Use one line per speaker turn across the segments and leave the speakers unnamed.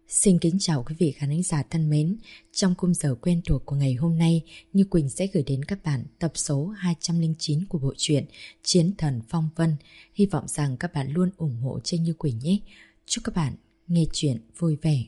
Xin kính chào quý vị khán giả thân mến. Trong khung giờ quen thuộc của ngày hôm nay, Như Quỳnh sẽ gửi đến các bạn tập số 209 của bộ truyện Chiến Thần Phong Vân. Hy vọng rằng các bạn luôn ủng hộ trên Như Quỳnh nhé. Chúc các bạn nghe chuyện vui vẻ.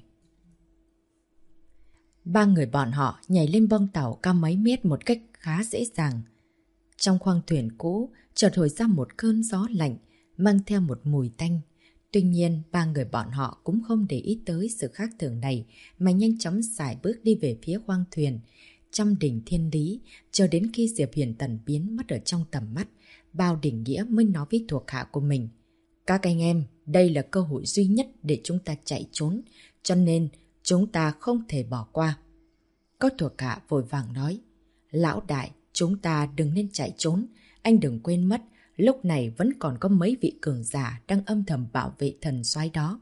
Ba người bọn họ nhảy lên bong tàu cao mấy mét một cách khá dễ dàng. Trong khoang thuyền cũ chợt hồi ra một cơn gió lạnh mang theo một mùi tanh. Tuy nhiên, ba người bọn họ cũng không để ý tới sự khác thường này mà nhanh chóng sải bước đi về phía khoang thuyền. Trong đỉnh thiên lý, chờ đến khi Diệp Huyền Tần biến mất ở trong tầm mắt, Bao Đình Nghĩa mới nói với thuộc hạ của mình. Các anh em, đây là cơ hội duy nhất để chúng ta chạy trốn, cho nên chúng ta không thể bỏ qua. Có thuộc hạ vội vàng nói, lão đại, chúng ta đừng nên chạy trốn, anh đừng quên mất. Lúc này vẫn còn có mấy vị cường giả đang âm thầm bảo vệ thần soái đó.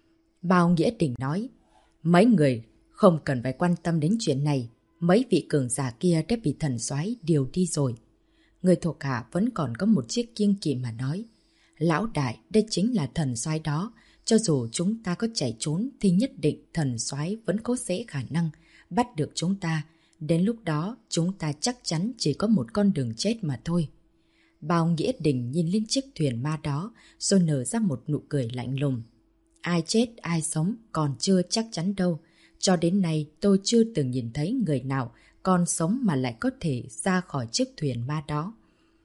Bao Nghĩa Đình nói, mấy người không cần phải quan tâm đến chuyện này, mấy vị cường giả kia đã bị thần soái điều đi rồi. Người thuộc hạ vẫn còn có một chiếc kiêng kỵ mà nói, lão đại, đây chính là thần soái đó, cho dù chúng ta có chạy trốn thì nhất định thần soái vẫn có dễ khả năng bắt được chúng ta, đến lúc đó chúng ta chắc chắn chỉ có một con đường chết mà thôi. Bao Nghĩa Đình nhìn lên chiếc thuyền ma đó rồi nở ra một nụ cười lạnh lùng. Ai chết ai sống còn chưa chắc chắn đâu. Cho đến nay tôi chưa từng nhìn thấy người nào còn sống mà lại có thể ra khỏi chiếc thuyền ma đó.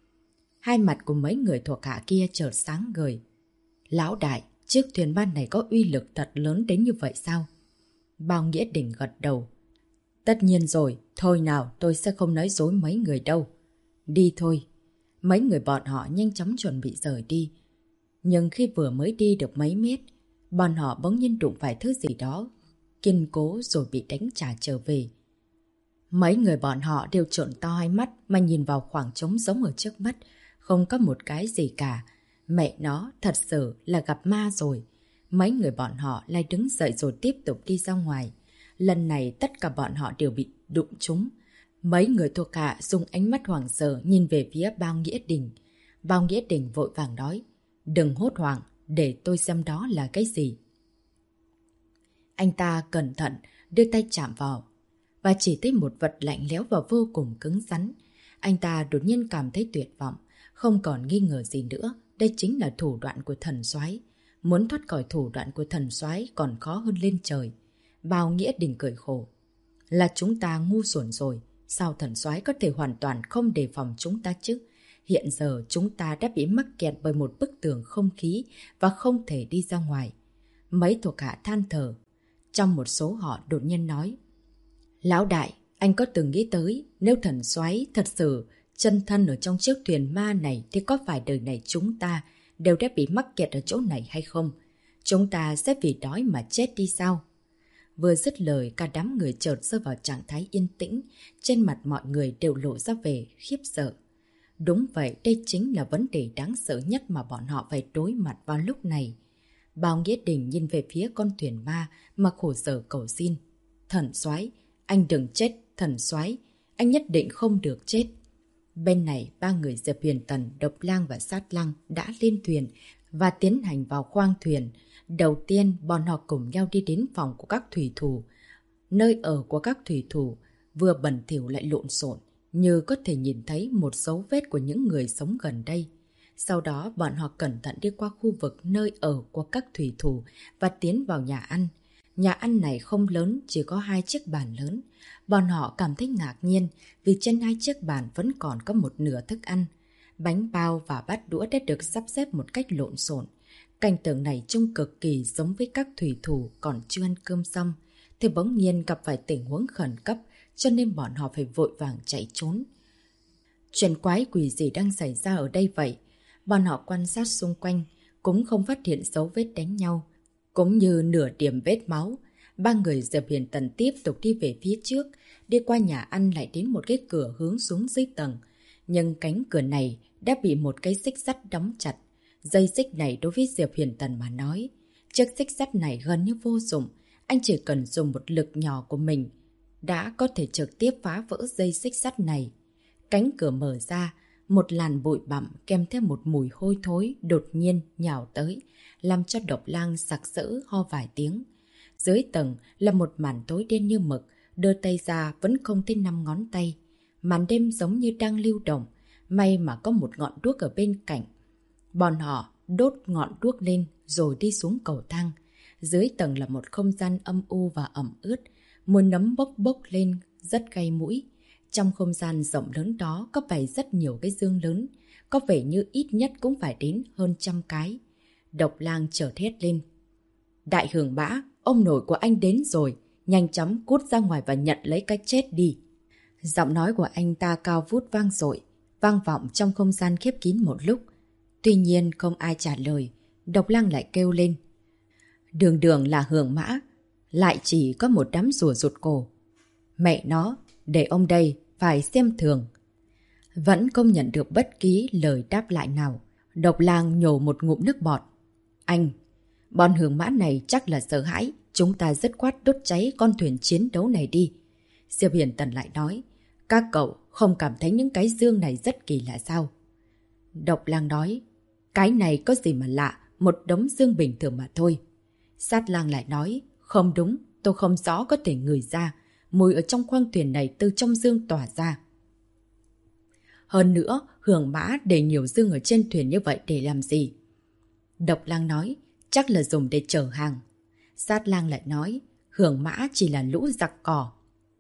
Hai mặt của mấy người thuộc hạ kia chợt sáng ngời. Lão đại, chiếc thuyền ma này có uy lực thật lớn đến như vậy sao? Bao Nghĩa Đình gật đầu. Tất nhiên rồi, thôi nào, tôi sẽ không nói dối mấy người đâu. Đi thôi. Mấy người bọn họ nhanh chóng chuẩn bị rời đi. Nhưng khi vừa mới đi được mấy mét, bọn họ bỗng nhiên đụng phải thứ gì đó kiên cố rồi bị đánh trả trở về. Mấy người bọn họ đều trợn to hai mắt mà nhìn vào khoảng trống rỗng ở trước mắt, không có một cái gì cả. Mẹ nó, thật sự là gặp ma rồi. Mấy người bọn họ lại đứng dậy rồi tiếp tục đi ra ngoài. Lần này tất cả bọn họ đều bị đụng trúng. Mấy người thuộc hạ dùng ánh mắt hoảng sợ nhìn về phía Bao Nghĩa Đình. Bao Nghĩa Đình vội vàng nói, đừng hốt hoảng, để tôi xem đó là cái gì. Anh ta cẩn thận đưa tay chạm vào và chỉ thấy một vật lạnh lẽo và vô cùng cứng rắn. Anh ta đột nhiên cảm thấy tuyệt vọng, không còn nghi ngờ gì nữa, đây chính là thủ đoạn của thần soái. Muốn thoát khỏi thủ đoạn của thần soái còn khó hơn lên trời. Bao Nghĩa Đình cười khổ, là chúng ta ngu xuẩn rồi. Sao thần soái có thể hoàn toàn không đề phòng chúng ta chứ? Hiện giờ chúng ta đã bị mắc kẹt bởi một bức tường không khí và không thể đi ra ngoài. Mấy thuộc hạ than thở. Trong một số họ đột nhiên nói, lão đại, anh có từng nghĩ tới nếu thần soái thật sự chân thân ở trong chiếc thuyền ma này thì có phải đời này chúng ta đều đã bị mắc kẹt ở chỗ này hay không? Chúng ta sẽ vì đói mà chết đi sao? Vừa dứt lời, cả đám người chợt rơi vào trạng thái yên tĩnh, trên mặt mọi người đều lộ ra vẻ khiếp sợ. Đúng vậy, đây chính là vấn đề đáng sợ nhất mà bọn họ phải đối mặt vào lúc này. Bao Nghĩa Đình nhìn về phía con thuyền ma mà khổ sở cầu xin. Thần soái, anh đừng chết, thần soái, anh nhất định không được chết. Bên này, ba người Diệp Huyền Tần, Độc Lang và Sát Lang đã lên thuyền và tiến hành vào khoang thuyền. Đầu tiên, bọn họ cùng nhau đi đến phòng của các thủy thủ. Nơi ở của các thủy thủ vừa bẩn thỉu lại lộn xộn, như có thể nhìn thấy một dấu vết của những người sống gần đây. Sau đó, bọn họ cẩn thận đi qua khu vực nơi ở của các thủy thủ và tiến vào nhà ăn. Nhà ăn này không lớn, chỉ có 2 chiếc bàn lớn. Bọn họ cảm thấy ngạc nhiên vì trên 2 chiếc bàn vẫn còn có một nửa thức ăn. Bánh bao và bát đũa đã được sắp xếp một cách lộn xộn. Cảnh tượng này trông cực kỳ giống với các thủy thủ còn chưa ăn cơm xong, thì bỗng nhiên gặp phải tình huống khẩn cấp, cho nên bọn họ phải vội vàng chạy trốn. Chuyện quái quỷ gì đang xảy ra ở đây vậy? Bọn họ quan sát xung quanh, cũng không phát hiện dấu vết đánh nhau, cũng như nửa điểm vết máu. Ba người Diệp Huyền Tần tiếp tục đi về phía trước, đi qua nhà ăn lại đến một cái cửa hướng xuống dưới tầng. Nhưng cánh cửa này đã bị một cái xích sắt đóng chặt. Dây xích này đối với Diệp Huyền Tần mà nói, chiếc xích sắt này gần như vô dụng. Anh chỉ cần dùng một lực nhỏ của mình đã có thể trực tiếp phá vỡ dây xích sắt này. Cánh cửa mở ra, một làn bụi bặm kèm theo một mùi hôi thối đột nhiên nhào tới, làm cho Độc Lang sặc sỡ ho vài tiếng. Dưới tầng là một màn tối đen như mực, đưa tay ra vẫn không tới 5 ngón tay. Màn đêm giống như đang lưu động, may mà có một ngọn đuốc ở bên cạnh. Bọn họ đốt ngọn đuốc lên rồi đi xuống cầu thang. Dưới tầng là một không gian âm u và ẩm ướt, mùi nấm bốc bốc lên rất gây mũi. Trong không gian rộng lớn đó có bày rất nhiều cái dương lớn, có vẻ như ít nhất cũng phải đến hơn 100 cái. Độc Lang chợt hét lên. Đại Hưởng Mã, ông nội của anh đến rồi, nhanh chóng cút ra ngoài và nhận lấy cái chết đi. Giọng nói của anh ta cao vút vang dội, vang vọng trong không gian khép kín một lúc. Tuy nhiên không ai trả lời, Độc Lang lại kêu lên. Đường đường là Hưởng Mã, lại chỉ có một đám rùa rụt cổ. Mẹ nó, để ông đây phải xem thường. Vẫn không nhận được bất kỳ lời đáp lại nào. Độc Lang nhổ một ngụm nước bọt. Anh, bọn Hưởng Mã này chắc là sợ hãi, chúng ta dứt khoát đốt cháy con thuyền chiến đấu này đi. Diệp Hiền Tần lại nói, các cậu không cảm thấy những cái dương này rất kỳ lạ sao? Độc Lang nói, cái này có gì mà lạ, một đống dương bình thường mà thôi. Sát Lang lại nói, không đúng, tôi không rõ có thể ngửi ra, mùi ở trong khoang thuyền này từ trong dương tỏa ra. Hơn nữa, Hưởng Mã để nhiều dương ở trên thuyền như vậy để làm gì? Độc Lang nói, chắc là dùng để chở hàng. Sát Lang lại nói, Hưởng Mã chỉ là lũ giặc cỏ.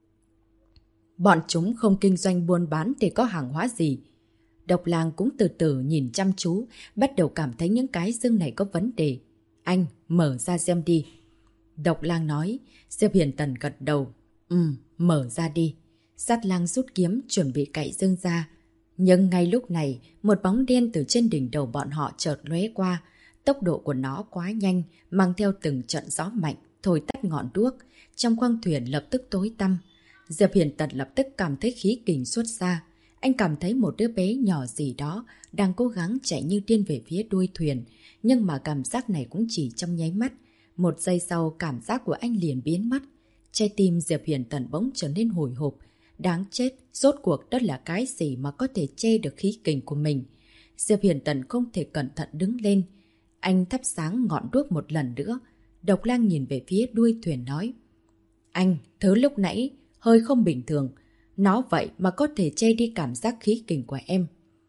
Bọn chúng không kinh doanh buôn bán để có hàng hóa gì. Độc Lang cũng từ từ nhìn chăm chú, bắt đầu cảm thấy những cái dương này có vấn đề. Anh, mở ra xem đi. Độc Lang nói, Diệp Hiền Tần gật đầu. Mở ra đi. Sát Lang rút kiếm chuẩn bị cạy dương ra. Nhưng ngay lúc này, một bóng đen từ trên đỉnh đầu bọn họ chợt lóe qua. Tốc độ của nó quá nhanh, mang theo từng trận gió mạnh, thổi tắt ngọn đuốc. Trong khoang thuyền lập tức tối tăm. Diệp Hiền Tần lập tức cảm thấy khí kình xuất ra. Anh cảm thấy một đứa bé nhỏ gì đó đang cố gắng chạy như điên về phía đuôi thuyền. Nhưng mà cảm giác này cũng chỉ trong nháy mắt. Một giây sau cảm giác của anh liền biến mất. Trái tim Diệp Hiền Tần bỗng trở nên hồi hộp. Đáng chết, rốt cuộc đó là cái gì mà có thể che được khí kình của mình. Diệp Hiền Tần không thể cẩn thận đứng lên. Anh thắp sáng ngọn đuốc một lần nữa. Độc Lang nhìn về phía đuôi thuyền nói. Anh, thứ lúc nãy hơi không bình thường. Nó vậy mà có thể che đi cảm giác khí kình của em.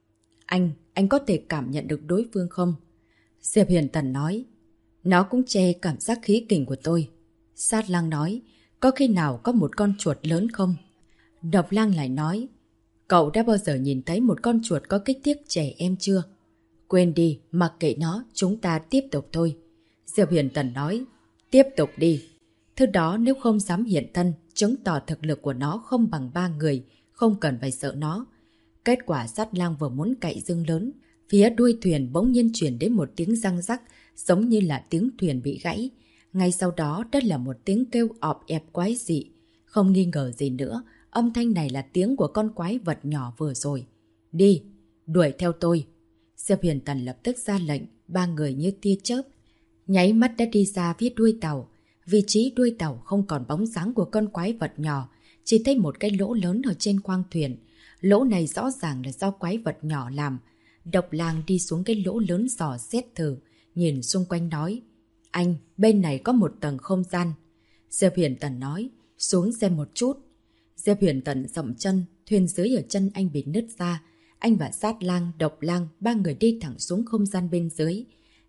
Anh có thể cảm nhận được đối phương không? Diệp Hiền Tần nói. Nó cũng che cảm giác khí kình của tôi. Sát Lang nói. Có khi nào có một con chuột lớn không? Độc Lang lại nói. Cậu đã bao giờ nhìn thấy một con chuột có kích thước trẻ em chưa? Quên đi, mặc kệ nó, chúng ta tiếp tục thôi. Diệp Hiền Tần nói. Tiếp tục đi. Thứ đó nếu không dám hiện thân, chứng tỏ thực lực của nó không bằng 3 người, không cần phải sợ nó. Kết quả Sát Lang vừa muốn cạy dương lớn, phía đuôi thuyền bỗng nhiên chuyển đến một tiếng răng rắc, giống như là tiếng thuyền bị gãy. Ngay sau đó đó là một tiếng kêu ọp ẹp quái dị. Không nghi ngờ gì nữa, âm thanh này là tiếng của con quái vật nhỏ vừa rồi. Đi, đuổi theo tôi. Diệp Hiền Tần lập tức ra lệnh, 3 người như tia chớp. Nháy mắt đã đi ra phía đuôi tàu. Vị trí đuôi tàu không còn bóng dáng của con quái vật nhỏ, chỉ thấy một cái lỗ lớn ở trên khoang thuyền. Lỗ này rõ ràng là do quái vật nhỏ làm. Độc Lang đi xuống cái lỗ lớn dò xét thử, nhìn xung quanh nói. Anh, bên này có một tầng không gian. Diệp Hiền Tần nói, xuống xem một chút. Diệp Hiền Tần dậm chân, thuyền dưới ở chân anh bị nứt ra. Anh và Sát Lang, Độc Lang, 3 người đi thẳng xuống không gian bên dưới.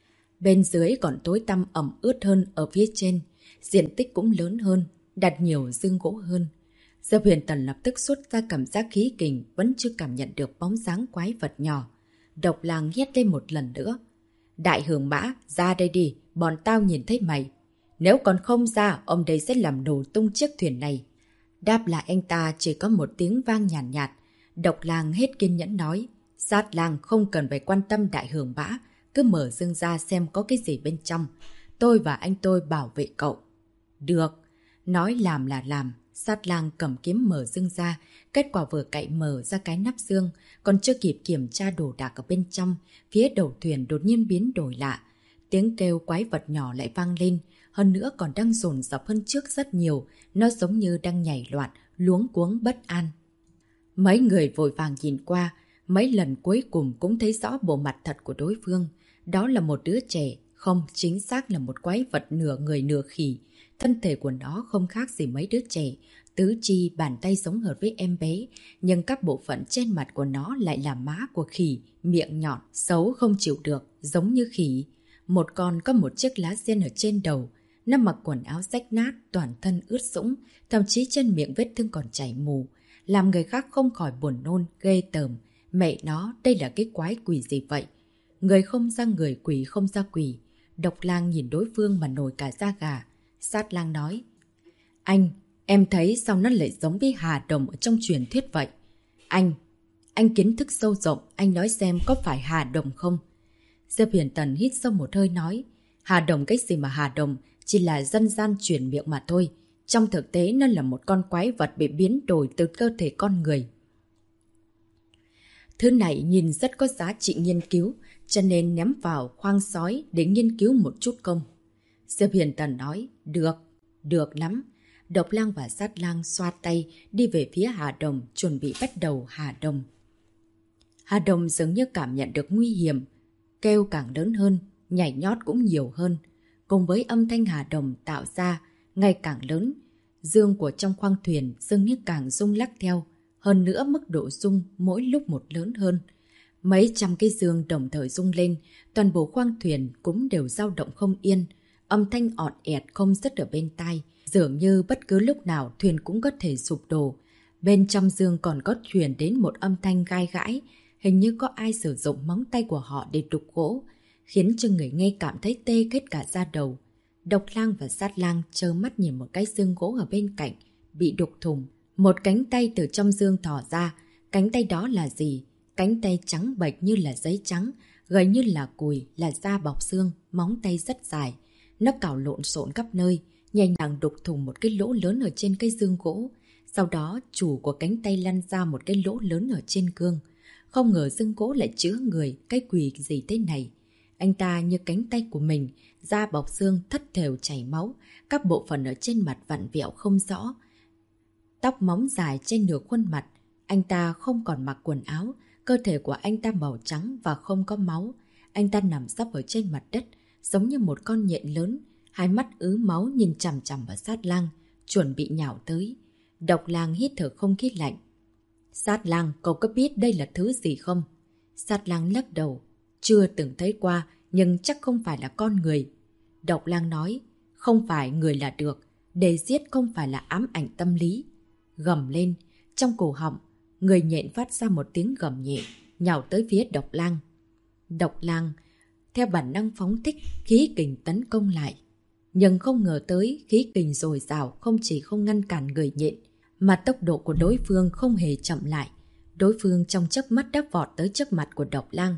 Bên dưới còn tối tăm ẩm ướt hơn ở phía trên. Diện tích cũng lớn hơn, đặt nhiều dương gỗ hơn. Diệp Hiền Tần lập tức xuất ra cảm giác khí kình, vẫn chưa cảm nhận được bóng dáng quái vật nhỏ. Độc Lang hét lên một lần nữa. Đại Hưởng Mã, ra đây đi, bọn tao nhìn thấy mày. Nếu còn không ra, ông đây sẽ làm nổ tung chiếc thuyền này. Đáp lại anh ta chỉ có một tiếng vang nhàn nhạt. Độc Lang hết kiên nhẫn nói. Sát Lang không cần phải quan tâm Đại Hưởng Mã, cứ mở dương ra xem có cái gì bên trong. Tôi và anh tôi bảo vệ cậu. Được. Nói làm là làm. Sát Lang cầm kiếm mở dương ra. Kết quả vừa cậy mở ra cái nắp dương. Còn chưa kịp kiểm tra đồ đạc ở bên trong. Phía đầu thuyền đột nhiên biến đổi lạ. Tiếng kêu quái vật nhỏ lại vang lên. Hơn nữa còn đang dồn dập hơn trước rất nhiều. Nó giống như đang nhảy loạn, luống cuống bất an. Mấy người vội vàng nhìn qua. Mấy lần cuối cùng cũng thấy rõ bộ mặt thật của đối phương. Đó là một đứa trẻ. Không, chính xác là một quái vật nửa người nửa khỉ. Thân thể của nó không khác gì mấy đứa trẻ, tứ chi bàn tay sống hợp với em bé, nhưng các bộ phận trên mặt của nó lại là má của khỉ, miệng nhọn, xấu không chịu được, giống như khỉ. Một con có một chiếc lá xiên ở trên đầu, nó mặc quần áo rách nát, toàn thân ướt sũng, thậm chí trên miệng vết thương còn chảy mù, làm người khác không khỏi buồn nôn, ghê tởm. Mẹ nó, đây là cái quái quỷ gì vậy? Người không ra người, quỷ không ra quỷ. Độc Lang nhìn đối phương mà nổi cả da gà. Sát Lang nói: Anh, em thấy sao nó lại giống với Hà Đồng ở trong truyền thuyết vậy? Anh kiến thức sâu rộng, anh nói xem có phải Hà Đồng không? Diệp Huyền Tần hít sâu một hơi nói: Hà Đồng cái gì mà Hà Đồng, chỉ là dân gian truyền miệng mà thôi. Trong thực tế nó là một con quái vật bị biến đổi từ cơ thể con người. Thứ này nhìn rất có giá trị nghiên cứu, cho nên ném vào khoang sói để nghiên cứu một chút công. Diệp Huyền Tần nói: Được lắm. Độc Lang và Sát Lang xoa tay đi về phía Hà Đồng, chuẩn bị bắt đầu Hà Đồng. Hà Đồng dường như cảm nhận được nguy hiểm, kêu càng lớn hơn, nhảy nhót cũng nhiều hơn. Cùng với âm thanh Hà Đồng tạo ra ngày càng lớn, dương của trong khoang thuyền dường như càng rung lắc theo. Hơn nữa mức độ rung mỗi lúc một lớn hơn. Mấy trăm cái dương đồng thời rung lên, toàn bộ khoang thuyền cũng đều dao động không yên. Âm thanh ọt ẹt không dứt ở bên tai, dường như bất cứ lúc nào thuyền cũng có thể sụp đổ. Bên trong dương còn có truyền đến một âm thanh gai gãi, hình như có ai sử dụng móng tay của họ để đục gỗ, khiến cho người nghe cảm thấy tê hết cả da đầu. Độc Lang và Sát Lang trơ mắt nhìn một cái xương gỗ ở bên cạnh bị đục thủng. Một cánh tay từ trong dương thò ra. Cánh tay đó là gì? Cánh tay trắng bệch như là giấy trắng, gầy như là cùi, là da bọc xương, móng tay rất dài. Nó cào lộn xộn khắp nơi, nhẹ nhàng đục thủng một cái lỗ lớn ở trên cái dương gỗ. Sau đó chủ của cánh tay lăn ra một cái lỗ lớn ở trên cương. Không ngờ dương gỗ lại chứa người, cái quỷ gì thế này. Anh ta như cánh tay của mình, da bọc xương thất thểu chảy máu, các bộ phận ở trên mặt vặn vẹo không rõ. Tóc móng dài trên nửa khuôn mặt, anh ta không còn mặc quần áo, cơ thể của anh ta màu trắng và không có máu. Anh ta nằm sấp ở trên mặt đất, giống như một con nhện lớn, hai mắt ứ máu nhìn chằm chằm vào Sát Lang, chuẩn bị nhào tới. Độc Lang hít thở không khí lạnh. Sát Lang, cậu có biết đây là thứ gì không? Sát Lang lắc đầu. Chưa từng thấy qua, nhưng chắc không phải là con người. Độc Lang nói, không phải người là được, để giết không phải là ám ảnh tâm lý. Gầm lên, trong cổ họng, người nhện phát ra một tiếng gầm nhẹ, nhào tới phía Độc Lang. Độc Lang, theo bản năng phóng thích, khí kình tấn công lại. Nhưng không ngờ tới, khí kình dồi dào không chỉ không ngăn cản người nhện, mà tốc độ của đối phương không hề chậm lại. Đối phương trong chớp mắt đã vọt tới trước mặt của Độc Lang.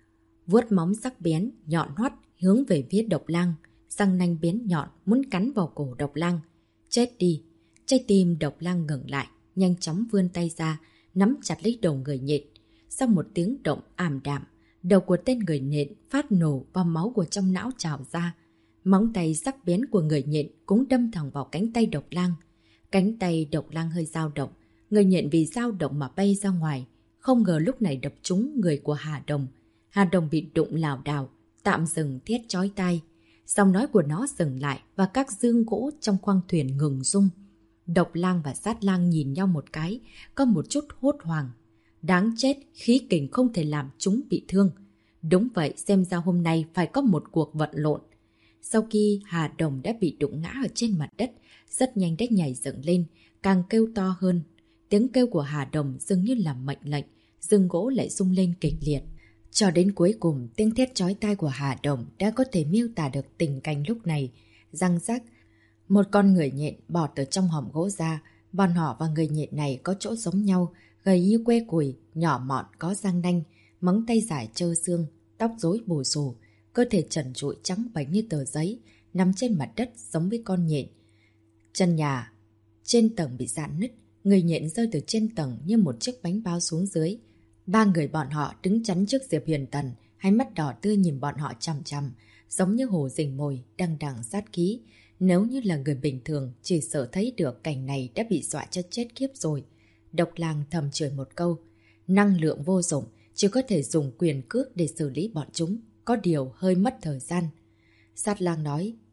Vuốt móng sắc bén, nhọn hoắt, hướng về phía Độc Lang. Răng nanh bén nhọn, muốn cắn vào cổ Độc Lang. Chết đi! Trái tim Độc Lang ngừng lại, nhanh chóng vươn tay ra, nắm chặt lấy đầu người nhện. Sau một tiếng động ảm đạm, đầu của tên người nhện phát nổ và máu của trong não trào ra. Móng tay sắc bén của người nhện cũng đâm thẳng vào cánh tay Độc Lang. Cánh tay Độc Lang hơi dao động, người nhện vì dao động mà bay ra ngoài. Không ngờ lúc này đập trúng người của Hà Đồng. Hà Đồng bị đụng lảo đảo, tạm dừng thét chói tai. Giọng nói của nó dừng lại và các dương gỗ trong khoang thuyền ngừng rung. Độc Lang và Sát Lang nhìn nhau một cái, có một chút hốt hoảng. Đáng chết, khí kình không thể làm chúng bị thương. Đúng vậy, xem ra hôm nay phải có một cuộc vật lộn. Sau khi Hà Đồng đã bị đụng ngã ở trên mặt đất, rất nhanh đã nhảy dựng lên, càng kêu to hơn. Tiếng kêu của Hà Đồng dường như là mệnh lệnh, dương gỗ lại rung lên kịch liệt. Cho đến cuối cùng, tiếng thét chói tai của Hà Đồng đã có thể miêu tả được tình cảnh lúc này. Răng rắc, một con người nhện bọt từ trong hòm gỗ ra. Bọn họ và người nhện này có chỗ giống nhau, gầy như que củi, nhỏ mọn, có răng nanh, móng tay dài trơ xương, tóc rối bù xù, cơ thể trần trụi trắng bệch như tờ giấy, nằm trên mặt đất giống với con nhện. Chân nhà trên tầng bị rạn nứt, người nhện rơi từ trên tầng như một chiếc bánh bao xuống dưới. Ba người bọn họ đứng chắn trước Diệp Huyền Tần, hai mắt đỏ tươi nhìn bọn họ chằm chằm, giống như hổ rình mồi, đằng đằng sát khí. Nếu như là người bình thường, chỉ sợ thấy được cảnh này đã bị dọa cho chết khiếp rồi. Độc Lang thầm chửi một câu. Năng lượng vô dụng, chỉ có thể dùng quyền cước để xử lý bọn chúng, có điều hơi mất thời gian. Sát Lang nói,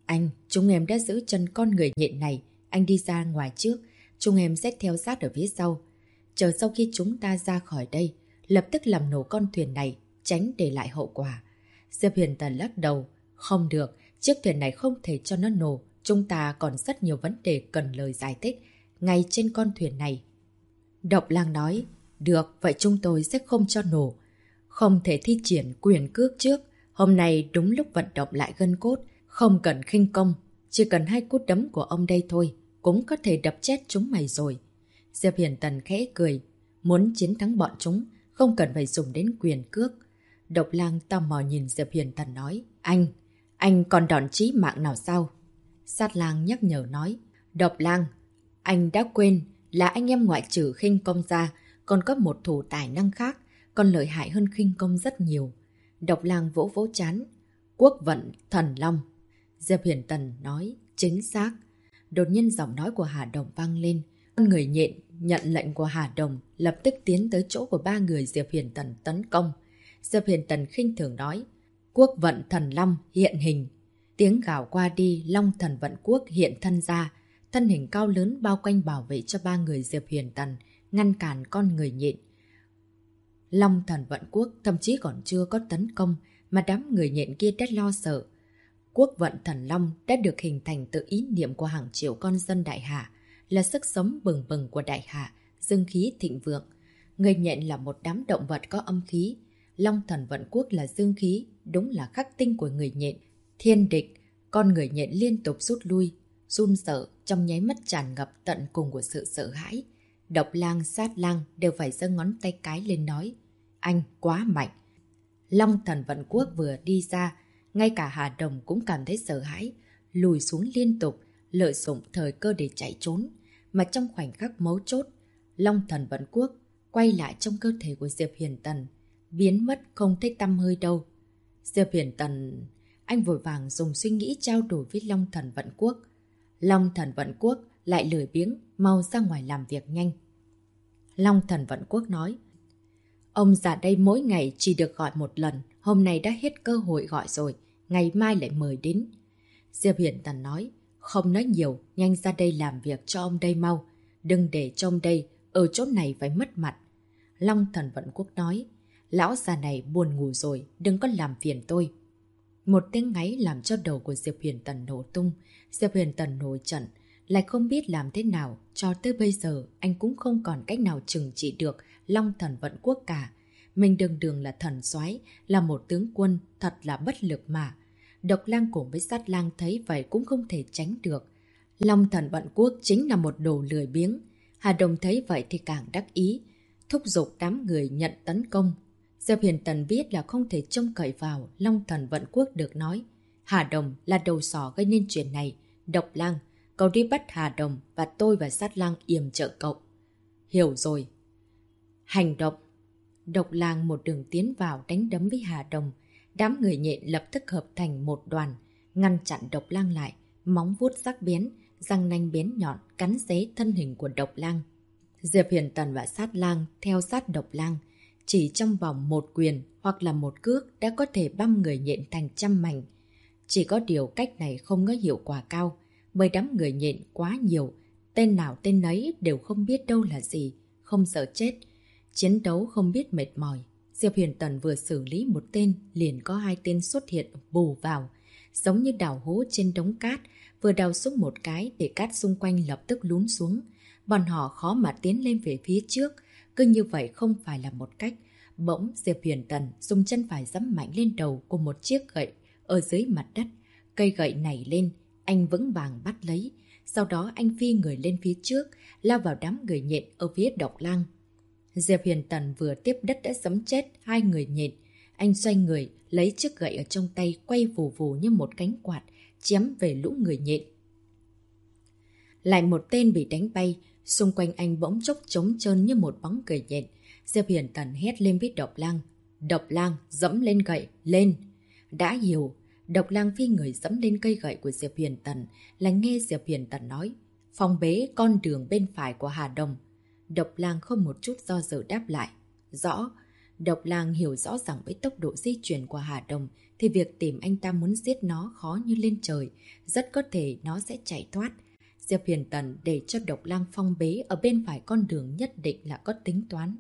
chúng em đã giữ chân con người nhện này. Anh đi ra ngoài trước, chúng em sẽ theo sát ở phía sau. Chờ sau khi chúng ta ra khỏi đây, lập tức làm nổ con thuyền này, tránh để lại hậu quả. Diệp Huyền Tần lắc đầu. Không được, chiếc thuyền này không thể cho nó nổ. Chúng ta còn rất nhiều vấn đề cần lời giải thích ngay trên con thuyền này. Độc Lang nói, được, vậy chúng tôi sẽ không cho nổ. Không thể thi triển quyền cước trước. Hôm nay đúng lúc vận động lại gân cốt, không cần khinh công. Chỉ cần 2 cú đấm của ông đây thôi, cũng có thể đập chết chúng mày rồi. Diệp Hiền Tần khẽ cười. Muốn chiến thắng bọn chúng, không cần phải dùng đến quyền cước. Độc Lang tò mò nhìn Diệp Hiền Tần nói, anh còn đòn chí mạng nào sao? Sát Lang nhắc nhở nói, Độc Lang, anh đã quên là anh em ngoại trừ khinh công ra, còn có một thủ tài năng khác, còn lợi hại hơn khinh công rất nhiều. Độc Lang vỗ vỗ trán, Quốc vận thần long. Diệp Hiền Tần nói, chính xác. Đột nhiên giọng nói của Hà Đồng vang lên. Con người nhện nhận lệnh của Hà Đồng, lập tức tiến tới chỗ của 3 người Diệp Hiền Tần tấn công. Diệp Hiền Tần khinh thường nói, Quốc vận thần long hiện hình. Tiếng gào qua đi, Long thần vận quốc hiện thân ra. Thân hình cao lớn bao quanh bảo vệ cho 3 người Diệp Hiền Tần, ngăn cản con người nhện. Long thần vận quốc thậm chí còn chưa có tấn công, mà đám người nhện kia đã lo sợ. Quốc vận thần long đã được hình thành từ ý niệm của hàng triệu con dân Đại Hạ, là sức sống bừng bừng của Đại Hạ, dương khí thịnh vượng. Người nhện là một đám động vật có âm khí. Long thần vận quốc là dương khí, đúng là khắc tinh của người nhện. Thiên địch, con người nhện liên tục rút lui, run sợ, trong nháy mắt tràn ngập tận cùng của sự sợ hãi. Độc Lang, Sát Lang đều phải giơ ngón tay cái lên nói, anh quá mạnh. Long thần vận quốc vừa đi ra, ngay cả Hà Đồng cũng cảm thấy sợ hãi, lùi xuống liên tục, lợi dụng thời cơ để chạy trốn. Mà trong khoảnh khắc mấu chốt, Long thần vận quốc quay lại trong cơ thể của Diệp Hiền Tần, biến mất không thấy tăm hơi đâu. Diệp Hiền Tần, anh vội vàng dùng suy nghĩ trao đổi với Long thần vận quốc. Long thần vận quốc lại lười biếng, mau ra ngoài làm việc nhanh. Long thần vận quốc nói, ông già đây mỗi ngày chỉ được gọi một lần, hôm nay đã hết cơ hội gọi rồi, ngày mai lại mời đến. Diệp Hiền Tần nói, không nói nhiều, nhanh ra đây làm việc cho ông đây mau, đừng để cho ông đây ở chỗ này phải mất mặt. Long thần vận quốc nói, lão già này buồn ngủ rồi, đừng có làm phiền tôi. Một tiếng ngáy làm cho đầu của Diệp Hiền Tần nổ tung. Diệp Hiền Tần nổi trận, lại không biết làm thế nào. Cho tới bây giờ, anh cũng không còn cách nào trừng trị được Long thần vận quốc cả. Mình đường đường là thần soái, là một tướng quân, thật là bất lực mà. Độc Lang cùng với Sát Lang thấy vậy cũng không thể tránh được. Long thần vận quốc chính là một đồ lười biếng. Hà Đồng thấy vậy thì càng đắc ý, thúc giục đám người nhận tấn công. Diệp Hiền Tần biết là không thể trông cậy vào Long thần vận quốc được nói. Hà Đồng là đầu sỏ gây nên chuyện này. Độc Lang, cậu đi bắt Hà Đồng và tôi và Sát Lang yểm trợ cậu. Hiểu rồi. Hành động. Độc Lang một đường tiến vào đánh đấm với Hà Đồng. Đám người nhện lập tức hợp thành một đoàn, ngăn chặn Độc Lang lại, móng vuốt sắc bén, răng nanh bén nhọn cắn xé thân hình của Độc Lang. Diệp Hiền Tần và Sát Lang theo sát Độc Lang. Chỉ trong vòng một quyền hoặc là một cước đã có thể băm người nhện thành trăm mảnh. Chỉ có điều cách này không có hiệu quả cao, bởi đám người nhện quá nhiều, tên nào tên nấy đều không biết đâu là gì, không sợ chết. Chiến đấu không biết mệt mỏi. Diệp Hiền Tần vừa xử lý một tên, liền có 2 tên xuất hiện bù vào, giống như đào hố trên đống cát, vừa đào xuống một cái để cát xung quanh lập tức lún xuống. Bọn họ khó mà tiến lên về phía trước, cứ như vậy không phải là một cách. Bỗng Diệp Hiền Tần dùng chân phải giẫm mạnh lên đầu của một chiếc gậy ở dưới mặt đất. Cây gậy nảy lên, anh vững vàng bắt lấy. Sau đó anh phi người lên phía trước, lao vào đám người nhện ở phía Độc Lang. Diệp Hiền Tần vừa tiếp đất đã giẫm chết 2 người nhện. Anh xoay người, lấy chiếc gậy ở trong tay, quay vù vù như một cánh quạt, chém về lũ người nhện. Lại một tên bị đánh bay, xung quanh anh bỗng chốc trống trơn như một bóng người nhện. Diệp Hiền Tần hét lên với Độc Lang. Độc Lang, dẫm lên gậy, lên. Đã hiểu. Độc Lang phi người dẫm lên cây gậy của Diệp Hiền Tần, là nghe Diệp Hiền Tần nói, phong bế con đường bên phải của Hà Đồng. Độc Lang không một chút do dự đáp lại. Rõ. Độc Lang hiểu rõ rằng với tốc độ di chuyển của Hà Đồng thì việc tìm anh ta muốn giết nó khó như lên trời, rất có thể nó sẽ chạy thoát. Diệp Huyền Tần để cho Độc Lang phong bế ở bên phải con đường nhất định là có tính toán.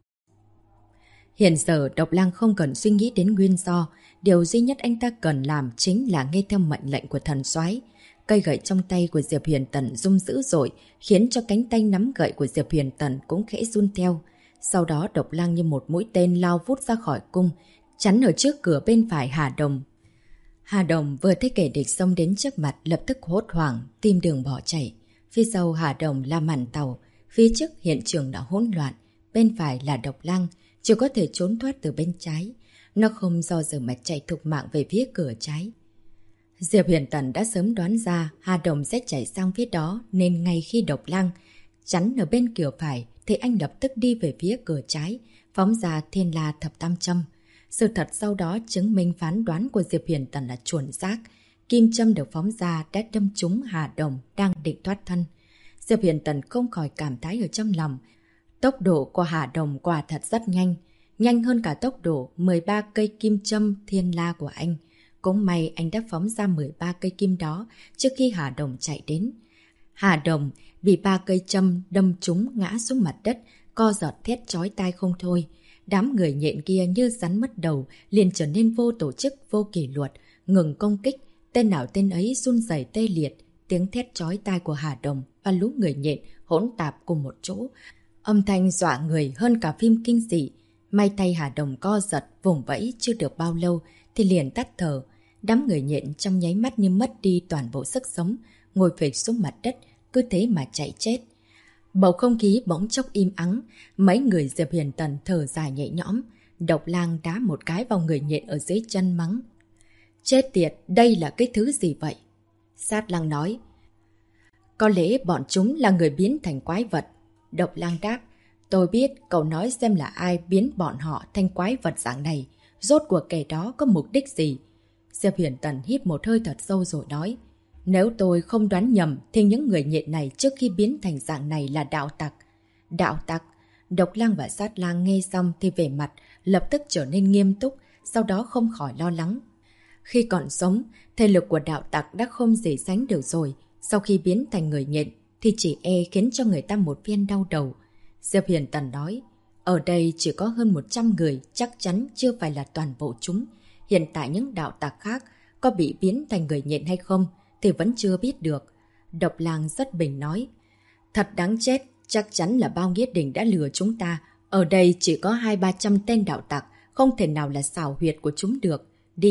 Hiện giờ Độc Lang không cần suy nghĩ đến nguyên do, điều duy nhất anh ta cần làm chính là nghe theo mệnh lệnh của thần soái. Cây gậy trong tay của Diệp Huyền Tần rung dữ dội, khiến cho cánh tay nắm gậy của Diệp Huyền Tần cũng khẽ run theo. Sau đó Độc Lang như một mũi tên lao vút ra khỏi cung, chắn ở trước cửa bên phải Hà Đồng. Hà Đồng vừa thấy kẻ địch xông đến trước mặt lập tức hốt hoảng, tìm đường bỏ chạy. Phía sau Hà Đồng là màn tàu, phía trước hiện trường đã hỗn loạn, bên phải là Độc Lang, chỉ có thể trốn thoát từ bên trái. Nó không do dự mà chạy thục mạng về phía cửa trái. Diệp Huyền Tần đã sớm đoán ra Hà Đồng sẽ chạy sang phía đó, nên ngay khi Độc Lang chắn ở bên cửa phải thì anh lập tức đi về phía cửa trái, phóng ra Thiên La Thập Tam Châm. Sự thật sau đó chứng minh phán đoán của Diệp Huyền Tần là chuẩn xác. Kim châm được phóng ra đã đâm trúng Hà Đồng đang định thoát thân. Diệp Huyền Tần không khỏi cảm thấy ở trong lòng. Tốc độ của Hà Đồng quả thật rất nhanh, nhanh hơn cả tốc độ 13 cây kim châm Thiên La của anh. Cũng may anh đã phóng ra 13 cây kim đó trước khi Hà Đồng chạy đến. Hà Đồng bị 3 cây châm đâm trúng ngã xuống mặt đất, co giọt thét chói tai không thôi. Đám người nhện kia như rắn mất đầu, liền trở nên vô tổ chức, vô kỷ luật, ngừng công kích. Tên nào tên ấy run rẩy tê liệt, tiếng thét chói tai của Hà Đồng và lũ người nhện hỗn tạp cùng một chỗ. Âm thanh dọa người hơn cả phim kinh dị. May tay Hà Đồng co giật, vùng vẫy chưa được bao lâu thì liền tắt thở. Đám người nhện trong nháy mắt như mất đi toàn bộ sức sống, ngồi phịch xuống mặt đất, cứ thế mà chạy chết. Bầu không khí bỗng chốc im ắng, mấy người Diệp Huyền Tần thở dài nhẹ nhõm. Độc Lang đá một cái vào người nhện ở dưới chân mắng: chết tiệt, đây là cái thứ gì vậy? Sát Lang nói: có lẽ bọn chúng là người biến thành quái vật. Độc Lang đáp: tôi biết, cậu nói xem là ai biến bọn họ thành quái vật dạng này, rốt cuộc kẻ đó có mục đích gì? Diệp Huyền Tần hít một hơi thật sâu rồi nói: nếu tôi không đoán nhầm thì những người nhện này trước khi biến thành dạng này là đạo tặc. Đạo tặc? Độc Lang và Sát Lang nghe xong thì vẻ mặt lập tức trở nên nghiêm túc, sau đó không khỏi lo lắng. Khi còn sống, thể lực của đạo tặc đã không gì sánh được rồi, sau khi biến thành người nhện thì chỉ khiến cho người ta một viên đau đầu. Diệp Huyền Tần nói: ở đây chỉ có hơn 100 người, chắc chắn chưa phải là toàn bộ chúng. Hiện tại những đạo tặc khác có bị biến thành người nhện hay không thì vẫn chưa biết được. Độc Lang rất bình nói: thật đáng chết, chắc chắn là bao nghĩa đình đã lừa chúng ta. Ở đây chỉ có 200-300 tên đạo tặc, không thể nào là xảo huyệt của chúng được.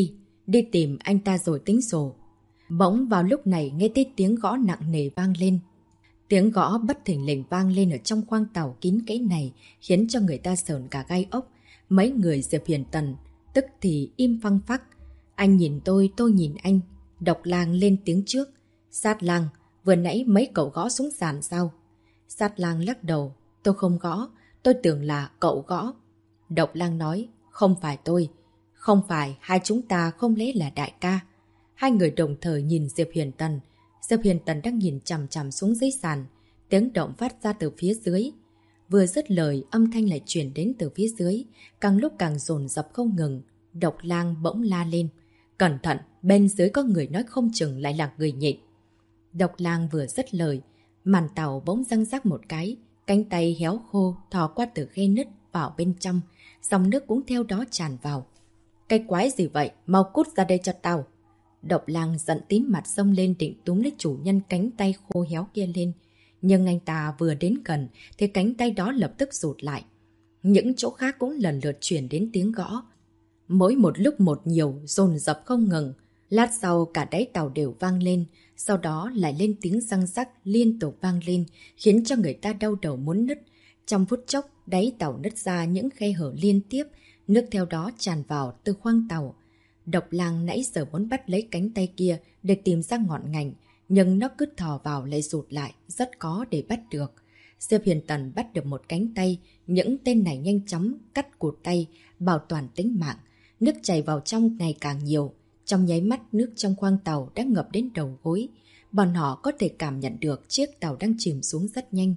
Đi tìm anh ta rồi tính sổ. Bỗng vào lúc này nghe thấy tiếng gõ nặng nề vang lên. Tiếng gõ bất thình lình vang lên ở trong khoang tàu kín kẽ này, khiến cho người ta sởn cả gai ốc. Mấy người Diệp Huyền Tần tức thì im phăng phắc. Anh nhìn tôi nhìn anh. Độc Lang lên tiếng trước: Sát Lang, vừa nãy mấy cậu gõ xuống sàn sao? Sát Lang lắc đầu: tôi không gõ, tôi tưởng là cậu gõ. Độc Lang nói: không phải tôi. Không phải, hai chúng ta không lẽ là đại ca? Hai người đồng thời nhìn Diệp Huyền Tần. Diệp Huyền Tần đang nhìn chằm chằm xuống dưới sàn. Tiếng động phát ra từ phía dưới. Vừa dứt lời, âm thanh lại chuyển đến từ phía dưới, càng lúc càng dồn dập không ngừng. Độc Lang bỗng la lên: cẩn thận, bên dưới có người nói không chừng lại là người nhện. Độc Lang vừa dứt lời, màn tàu bỗng răng rắc một cái, cánh tay héo khô thò qua từ khe nứt vào bên trong, dòng nước cũng theo đó tràn vào. Cái quái gì vậy, mau cút ra đây cho tao. Độc Lang giận tím mặt xông lên định túm lấy chủ nhân cánh tay khô héo kia lên. Nhưng anh ta vừa đến gần thì cánh tay đó lập tức rụt lại. Những chỗ khác cũng lần lượt chuyển đến tiếng gõ. Mỗi một lúc một nhiều, dồn dập không ngừng. Lát sau cả đáy tàu đều vang lên, sau đó lại lên tiếng răng rắc liên tục vang lên, khiến cho người ta đau đầu muốn nứt. Trong phút chốc, đáy tàu nứt ra những khe hở liên tiếp, nước theo đó tràn vào từ khoang tàu. Độc Lang nãy giờ muốn bắt lấy cánh tay kia để tìm ra ngọn ngành, nhưng nó cứ thò vào lại rụt lại, rất khó để bắt được. Diệp Huyền Tần bắt được một cánh tay, những tên này nhanh chóng cắt cụt tay, bảo toàn tính mạng. Nước chảy vào trong ngày càng nhiều. Trong nháy mắt, nước trong khoang tàu đã ngập đến đầu gối. Bọn họ có thể cảm nhận được chiếc tàu đang chìm xuống rất nhanh.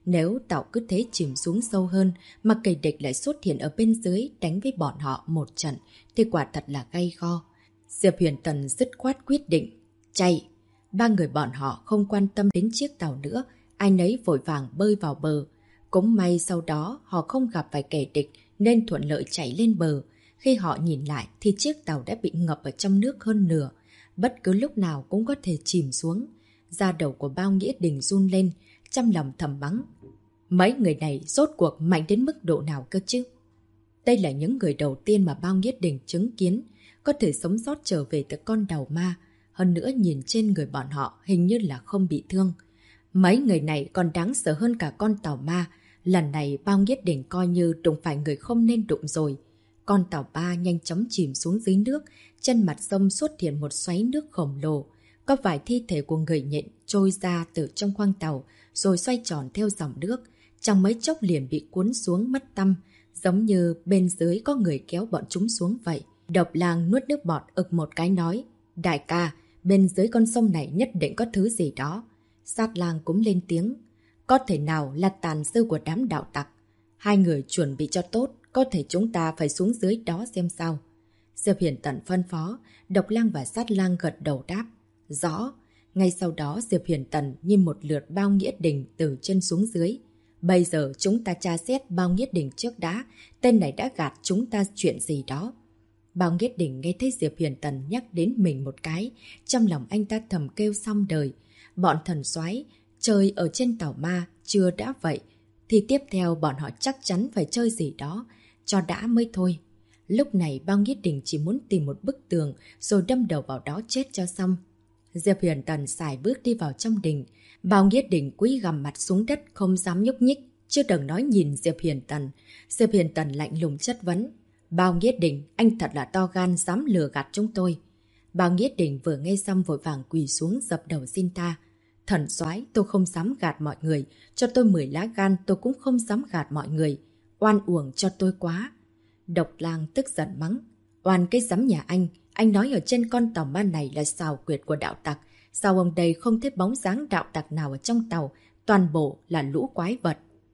Nếu tàu cứ thế chìm xuống sâu hơn mà kẻ địch lại xuất hiện ở bên dưới đánh với bọn họ một trận thì quả thật là gay go. Diệp Huyền Tần dứt khoát quyết định chạy. Ba người bọn họ không quan tâm đến chiếc tàu nữa, ai nấy vội vàng bơi vào bờ. Cũng may sau đó họ không gặp phải kẻ địch nên thuận lợi chạy lên bờ. Khi họ nhìn lại thì chiếc tàu đã bị ngập ở trong nước hơn nửa. Bất cứ lúc nào cũng có thể chìm xuống. Da đầu của Bao Nghĩa Đình run lên, trong lòng thầm mắng. Mấy người này rốt cuộc mạnh đến mức độ nào cơ chứ? Đây là những người đầu tiên mà Bao Nghĩa Đình chứng kiến có thể sống sót trở về từ con đào ma. Hơn nữa nhìn trên người bọn họ hình như là không bị thương. Mấy người này còn đáng sợ hơn cả con tàu ma. Lần này Bao Nghĩa Đình coi như đụng phải người không nên đụng rồi. Con tàu ba nhanh chóng chìm xuống dưới nước. Trên mặt sông xuất hiện một xoáy nước khổng lồ. Có vài thi thể của người nhện trôi ra từ trong khoang tàu rồi xoay tròn theo dòng nước. Trong mấy chốc liền bị cuốn xuống mất tăm, giống như bên dưới có người kéo bọn chúng xuống vậy. Độc Lang nuốt nước bọt ực một cái nói, đại ca, bên dưới con sông này nhất định có thứ gì đó. Sát Lang cũng lên tiếng, có thể nào là tàn dư của đám đạo tặc. Hai người chuẩn bị cho tốt, có thể chúng ta phải xuống dưới đó xem sao. Diệp Hiển Tần phân phó, Độc Lang và Sát Lang gật đầu đáp, rõ. Ngay sau đó Diệp Hiển Tần nhìn một lượt Bao Nghĩa Đình từ trên xuống dưới. Bây giờ chúng ta tra xét Bao Nghĩa Đình trước đã, tên này đã gạt chúng ta chuyện gì đó. Bao Nghĩa Đình nghe thấy Diệp Hiển Tần nhắc đến mình một cái, trong lòng anh ta thầm kêu xong đời. Bọn thần soái chơi ở trên tàu ma chưa đã vậy, thì tiếp theo bọn họ chắc chắn phải chơi gì đó, cho đã mới thôi. Lúc này Bao Nghĩa Đình chỉ muốn tìm một bức tường rồi đâm đầu vào đó chết cho xong. Diệp Hiển Tần xài bước đi vào trong đình. Bao Nghĩa Đình cúi gằm mặt xuống đất không dám nhúc nhích, chưa đừng nói nhìn Diệp Hiển Tần. Diệp Hiển Tần lạnh lùng chất vấn. Bao Nghĩa Đình, anh thật là to gan dám lừa gạt chúng tôi. Bao Nghĩa Đình vừa nghe xong vội vàng quỳ xuống dập đầu xin tha. Thần soái, tôi không dám gạt mọi người, cho tôi 10 lá gan tôi cũng không dám gạt mọi người. Oan uổng cho tôi quá. Độc Lang tức giận mắng. Oan cái giám nhà anh nói ở trên con tàu ma này là xào quyệt của đạo tặc. Sao ông đây không thấy bóng dáng đạo tặc nào ở trong tàu, toàn bộ là lũ quái vật.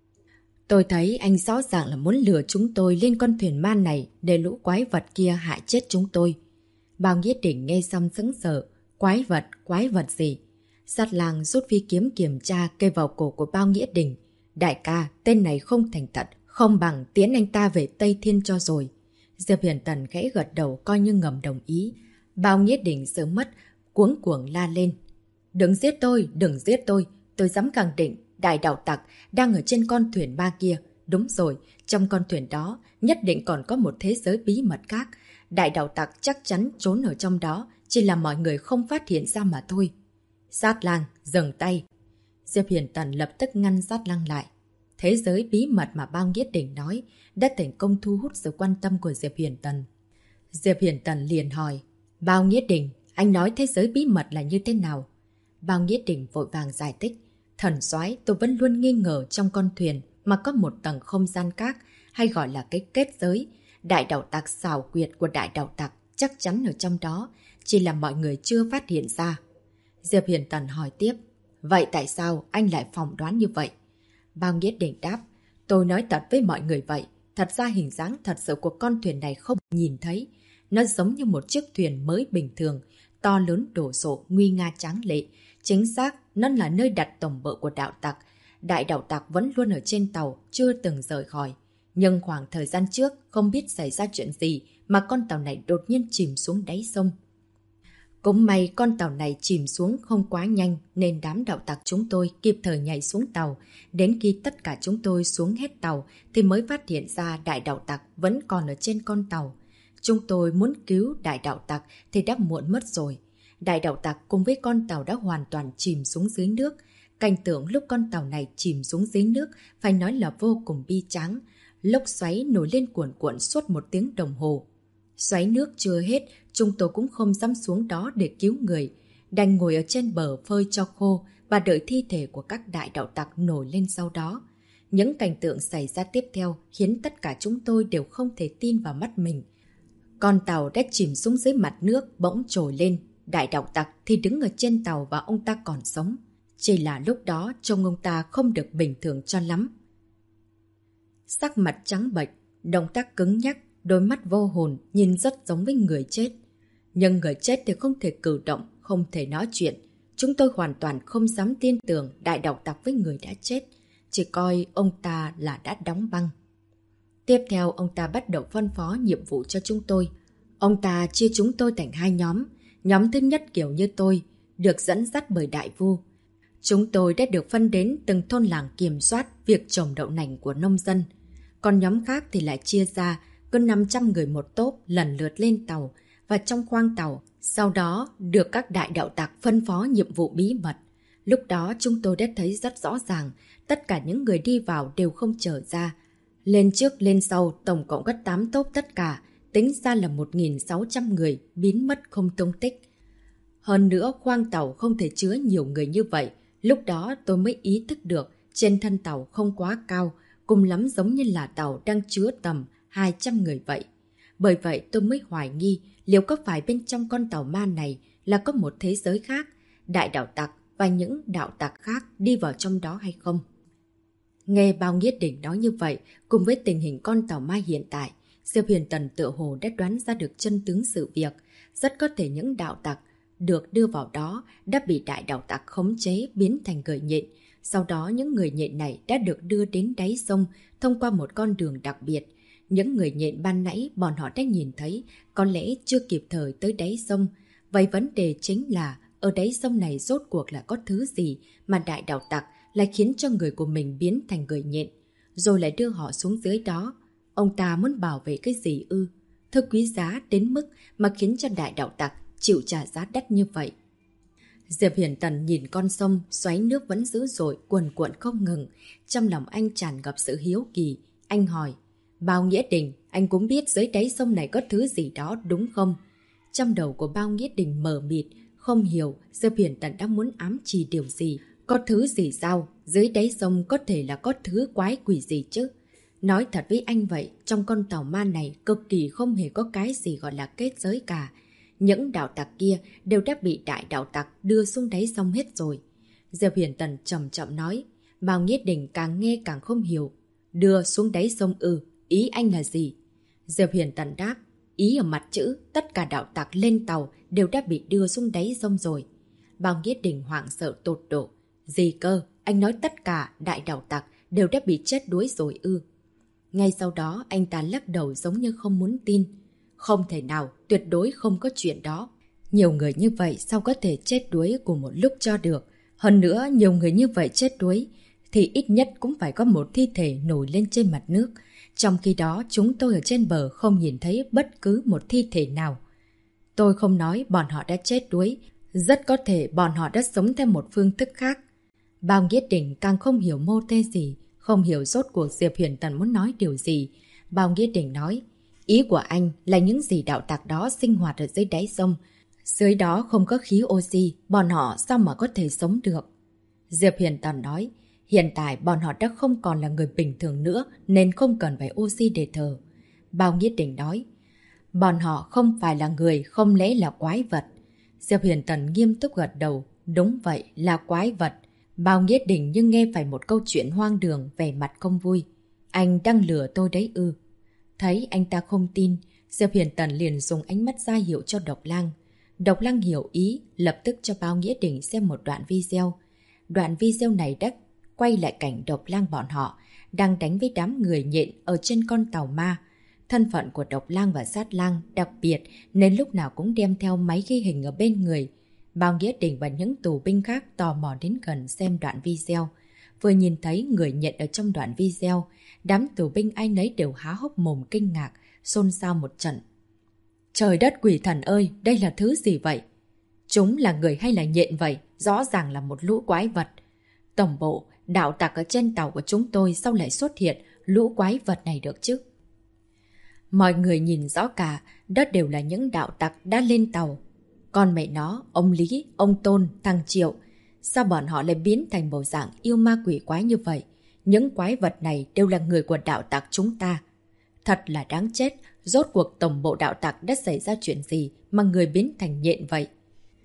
Tôi thấy anh rõ ràng là muốn lừa chúng tôi lên con thuyền ma này để lũ quái vật kia hại chết chúng tôi. Bao Nghĩa Đình nghe xong sững sờ, quái vật gì? Sát Lang rút phi kiếm kiểm tra kê vào cổ của Bao Nghĩa Đình. Đại ca, tên này không thành thật, không bằng tiến anh ta về Tây Thiên cho rồi. Diệp Hiển Tần khẽ gật đầu coi như ngầm đồng ý. Bao Nghĩa Đình sớm mất, cuống cuồng la lên. Đừng giết tôi dám khẳng định đại đạo tặc đang ở trên con thuyền ma kia. Đúng rồi, trong con thuyền đó nhất định còn có một thế giới bí mật khác. Đại đạo tặc chắc chắn trốn ở trong đó, chỉ là mọi người không phát hiện ra mà thôi. Sát Lang, dừng tay. Diệp Hiển Tần lập tức ngăn Sát Lang lại. Thế giới bí mật mà Bao Nghĩa Đình nói đã thành công thu hút sự quan tâm của Diệp Hiển Tần. Diệp Hiển Tần liền hỏi, Bao Nghĩa Đình, anh nói thế giới bí mật là như thế nào? Bao Nghĩa Đình vội vàng giải thích, thần soái, tôi vẫn luôn nghi ngờ trong con thuyền mà có một tầng không gian khác, hay gọi là cái kết giới. Đại đạo tặc xảo quyệt của đại đạo tặc chắc chắn ở trong đó, chỉ là mọi người chưa phát hiện ra. Diệp Hiển Tần hỏi tiếp, vậy tại sao anh lại phỏng đoán như vậy? Bao Nghĩa Đình đáp, tôi nói thật với mọi người vậy, thật ra hình dáng thật sự của con thuyền này không nhìn thấy. Nó giống như một chiếc thuyền mới bình thường, to lớn đổ sộ, nguy nga tráng lệ. Chính xác, nó là nơi đặt tổng bộ của đạo tặc. Đại đạo tặc vẫn luôn ở trên tàu, chưa từng rời khỏi. Nhưng khoảng thời gian trước, không biết xảy ra chuyện gì mà con tàu này đột nhiên chìm xuống đáy sông. Cũng may con tàu này chìm xuống không quá nhanh nên đám đạo tặc chúng tôi kịp thời nhảy xuống tàu. Đến khi tất cả chúng tôi xuống hết tàu thì mới phát hiện ra đại đạo tặc vẫn còn ở trên con tàu. Chúng tôi muốn cứu đại đạo tặc thì đã muộn mất rồi. Đại đạo tặc cùng với con tàu đã hoàn toàn chìm xuống dưới nước. Cảnh tượng lúc con tàu này chìm xuống dưới nước phải nói là vô cùng bi tráng. Lốc xoáy nổi lên cuồn cuộn suốt 1 tiếng đồng hồ. Xoáy nước chưa hết, chúng tôi cũng không dám xuống đó để cứu người. Đành ngồi ở trên bờ phơi cho khô và đợi thi thể của các đại đạo tặc nổi lên sau đó. Những cảnh tượng xảy ra tiếp theo khiến tất cả chúng tôi đều không thể tin vào mắt mình. Con tàu đã chìm xuống dưới mặt nước bỗng trồi lên. Đại đạo tặc thì đứng ở trên tàu và ông ta còn sống. Chỉ là lúc đó trông ông ta không được bình thường cho lắm. Sắc mặt trắng bệch, động tác cứng nhắc, đôi mắt vô hồn nhìn rất giống với người chết. Nhưng người chết thì không thể cử động, không thể nói chuyện. Chúng tôi hoàn toàn không dám tin tưởng đại đạo tặc với người đã chết, chỉ coi ông ta là đã đóng băng. Tiếp theo ông ta bắt đầu phân phó nhiệm vụ cho chúng tôi. Ông ta chia chúng tôi thành 2 nhóm. Nhóm thứ nhất kiểu như tôi, được dẫn dắt bởi đại vu. Chúng tôi đã được phân đến từng thôn làng kiểm soát việc trồng đậu nành của nông dân. Còn nhóm khác thì lại chia ra, cứ 500 người một tốp lần lượt lên tàu và trong khoang tàu. Sau đó được các đại đạo tặc phân phó nhiệm vụ bí mật. Lúc đó chúng tôi đã thấy rất rõ ràng, tất cả những người đi vào đều không trở ra. Lên trước lên sau tổng cộng có 8 tốp tất cả, tính ra là 1.600 người biến mất không tung tích. Hơn nữa khoang tàu không thể chứa nhiều người như vậy. Lúc đó tôi mới ý thức được trên thân tàu không quá cao, cùng lắm giống như là tàu đang chứa tầm 200 người vậy. Bởi vậy tôi mới hoài nghi liệu có phải bên trong con tàu ma này là có một thế giới khác, đại đạo tặc và những đạo tặc khác đi vào trong đó hay không. Nghe Bao Nghĩa Đỉnh nói như vậy, cùng với tình hình con tàu ma hiện tại, Diệp Huyền Tần tựa hồ đã đoán ra được chân tướng sự việc. Rất có thể những đạo tặc được đưa vào đó đã bị đại đạo tặc khống chế biến thành người nhện. Sau đó những người nhện này đã được đưa đến đáy sông thông qua một con đường đặc biệt. Những người nhện ban nãy bọn họ đã nhìn thấy có lẽ chưa kịp thời tới đáy sông. Vậy vấn đề chính là ở đáy sông này rốt cuộc là có thứ gì mà đại đạo tặc lại khiến cho người của mình biến thành người nhện, rồi lại đưa họ xuống dưới đó. Ông ta muốn bảo vệ cái gì ư? Thứ quý giá đến mức mà khiến cho đại đạo tặc chịu trả giá đắt như vậy. Diệp Hiển Tần nhìn con sông xoáy nước vẫn dữ dội cuồn cuộn không ngừng. Trong lòng anh tràn ngập sự hiếu kỳ. Anh hỏi, Bao Nghĩa Đình, anh cũng biết dưới đáy sông này có thứ gì đó đúng không? Trong đầu của Bao Nghĩa Đình mờ mịt, không hiểu Diệp Hiển Tần đang muốn ám chỉ điều gì. Có thứ gì sao? Dưới đáy sông có thể là có thứ quái quỷ gì chứ? Nói thật với anh vậy, trong con tàu ma này cực kỳ không hề có cái gì gọi là kết giới cả. Những đạo tặc kia đều đã bị đại đạo tặc đưa xuống đáy sông hết rồi. Diệp Hiển Tần chậm chậm nói. Bao Nghĩa Đình càng nghe càng không hiểu. Đưa xuống đáy sông ý anh là gì? Diệp Hiển Tần đáp. Ý ở mặt chữ, tất cả đạo tặc lên tàu đều đã bị đưa xuống đáy sông rồi. Bao Nghĩa Đình hoảng sợ tột độ. Gì cơ? Anh nói tất cả đại đạo tặc đều đã bị chết đuối rồi Ngay sau đó anh ta lắc đầu giống như không muốn tin. Không thể nào, tuyệt đối không có chuyện đó. Nhiều người như vậy sao có thể chết đuối cùng một lúc cho được? Hơn nữa, nhiều người như vậy chết đuối thì ít nhất cũng phải có một thi thể nổi lên trên mặt nước. Trong khi đó, chúng tôi ở trên bờ không nhìn thấy bất cứ một thi thể nào. Tôi không nói bọn họ đã chết đuối, rất có thể bọn họ đã sống theo một phương thức khác. Bao Nghĩa Đình càng không hiểu mô tê gì, không hiểu rốt cuộc Diệp Huyền Tần muốn nói điều gì. Bao Nghĩa Đình nói, ý của anh là những gì đạo tặc đó sinh hoạt ở dưới đáy sông. Dưới đó không có khí oxy, bọn họ sao mà có thể sống được? Diệp Huyền Tần nói, hiện tại bọn họ đã không còn là người bình thường nữa nên không cần phải oxy để thở. Bao Nghĩa Đình nói, bọn họ không phải là người, không lẽ là quái vật? Diệp Huyền Tần nghiêm túc gật đầu, đúng vậy là quái vật. Bao Nghĩa Đình nhưng nghe phải một câu chuyện hoang đường, vẻ mặt không vui. Anh đang lừa tôi đấy Thấy anh ta không tin, Diệp Huyền Tần liền dùng ánh mắt ra hiệu cho Độc Lang. Độc Lang hiểu ý, lập tức cho Bao Nghĩa Đình xem một đoạn video. Đoạn video này đã quay lại cảnh Độc Lang bọn họ đang đánh với đám người nhện ở trên con tàu ma. Thân phận của Độc Lang và Sát Lang đặc biệt nên lúc nào cũng đem theo máy ghi hình ở bên người. Bao Nghĩa Đình và những tù binh khác tò mò đến gần xem đoạn video. Vừa nhìn thấy người nhện ở trong đoạn video, đám tù binh ai nấy đều há hốc mồm kinh ngạc, xôn xao một trận. Trời đất quỷ thần ơi, đây là thứ gì vậy? Chúng là người hay là nhện vậy? Rõ ràng là một lũ quái vật. Tổng bộ, đạo tặc ở trên tàu của chúng tôi sao lại xuất hiện lũ quái vật này được chứ? Mọi người nhìn rõ cả, đó đều là những đạo tặc đã lên tàu. Còn mẹ nó, ông Lý, ông Tôn, thằng Triệu, sao bọn họ lại biến thành bộ dạng yêu ma quỷ quái như vậy? Những quái vật này đều là người của đạo tặc chúng ta. Thật là đáng chết, rốt cuộc tổng bộ đạo tặc đã xảy ra chuyện gì mà người biến thành nhện vậy?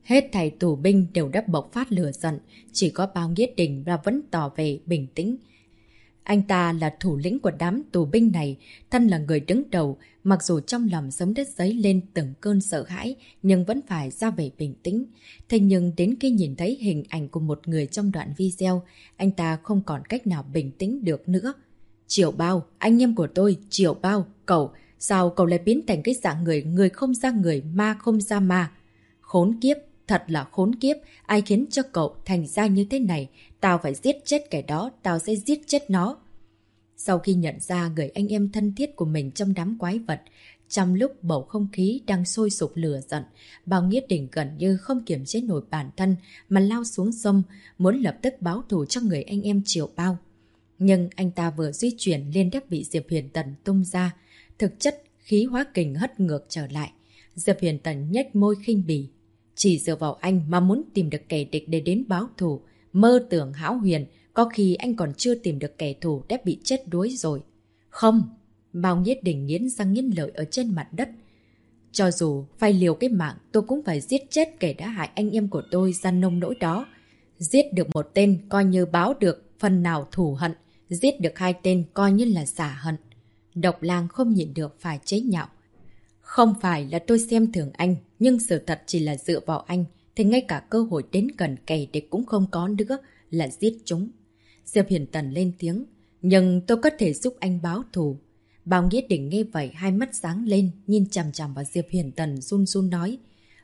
Hết thảy tù binh đều đã bộc phát lửa giận, chỉ có Bao Nghĩa Đình và vẫn tỏ về bình tĩnh. Anh ta là thủ lĩnh của đám tù binh này, thân là người đứng đầu, mặc dù trong lòng sớm đất dấy lên từng cơn sợ hãi, nhưng vẫn phải ra vẻ bình tĩnh. Thế nhưng đến khi nhìn thấy hình ảnh của một người trong đoạn video, anh ta không còn cách nào bình tĩnh được nữa. Triệu Bao, anh em của tôi, Triệu Bao, sao cậu lại biến thành cái dạng người không ra người, ma không ra ma? Khốn kiếp, thật là khốn kiếp, ai khiến cho cậu thành ra như thế này? Tao phải giết chết kẻ đó, tao sẽ giết chết nó. Sau khi nhận ra người anh em thân thiết của mình trong đám quái vật, trong lúc bầu không khí đang sôi sục lửa giận, Bao Nghĩa Đình gần như không kiềm chế nổi bản thân mà lao xuống sông, muốn lập tức báo thù cho người anh em Triệu Bao. Nhưng anh ta vừa di chuyển liền đã bị Diệp Huyền Tần tung ra, thực chất khí hóa kình hất ngược trở lại. Diệp Huyền Tần nhếch môi khinh bỉ. Chỉ dựa vào anh mà muốn tìm được kẻ địch để đến báo thù, mơ tưởng hão huyền, có khi anh còn chưa tìm được kẻ thù đã bị chết đuối rồi. Không, Bao Nghĩa Đình nghiến răng nghiến lợi ở trên mặt đất. Cho dù phải liều cái mạng, tôi cũng phải giết chết kẻ đã hại anh em của tôi ra nông nỗi đó. Giết được một tên coi như báo được phần nào thù hận, giết được hai tên coi như là xả hận. Độc Lang không nhịn được phải chế nhạo. Không phải là tôi xem thường anh, nhưng sự thật chỉ là dựa vào anh, thì ngay cả cơ hội đến gần kẻ địch cũng không có nữa, là giết chúng. Diệp Huyền Tần lên tiếng, nhưng tôi có thể giúp anh báo thù. Bao Nghĩa Đình nghe vậy hai mắt sáng lên, nhìn chằm chằm vào Diệp Huyền Tần run run nói.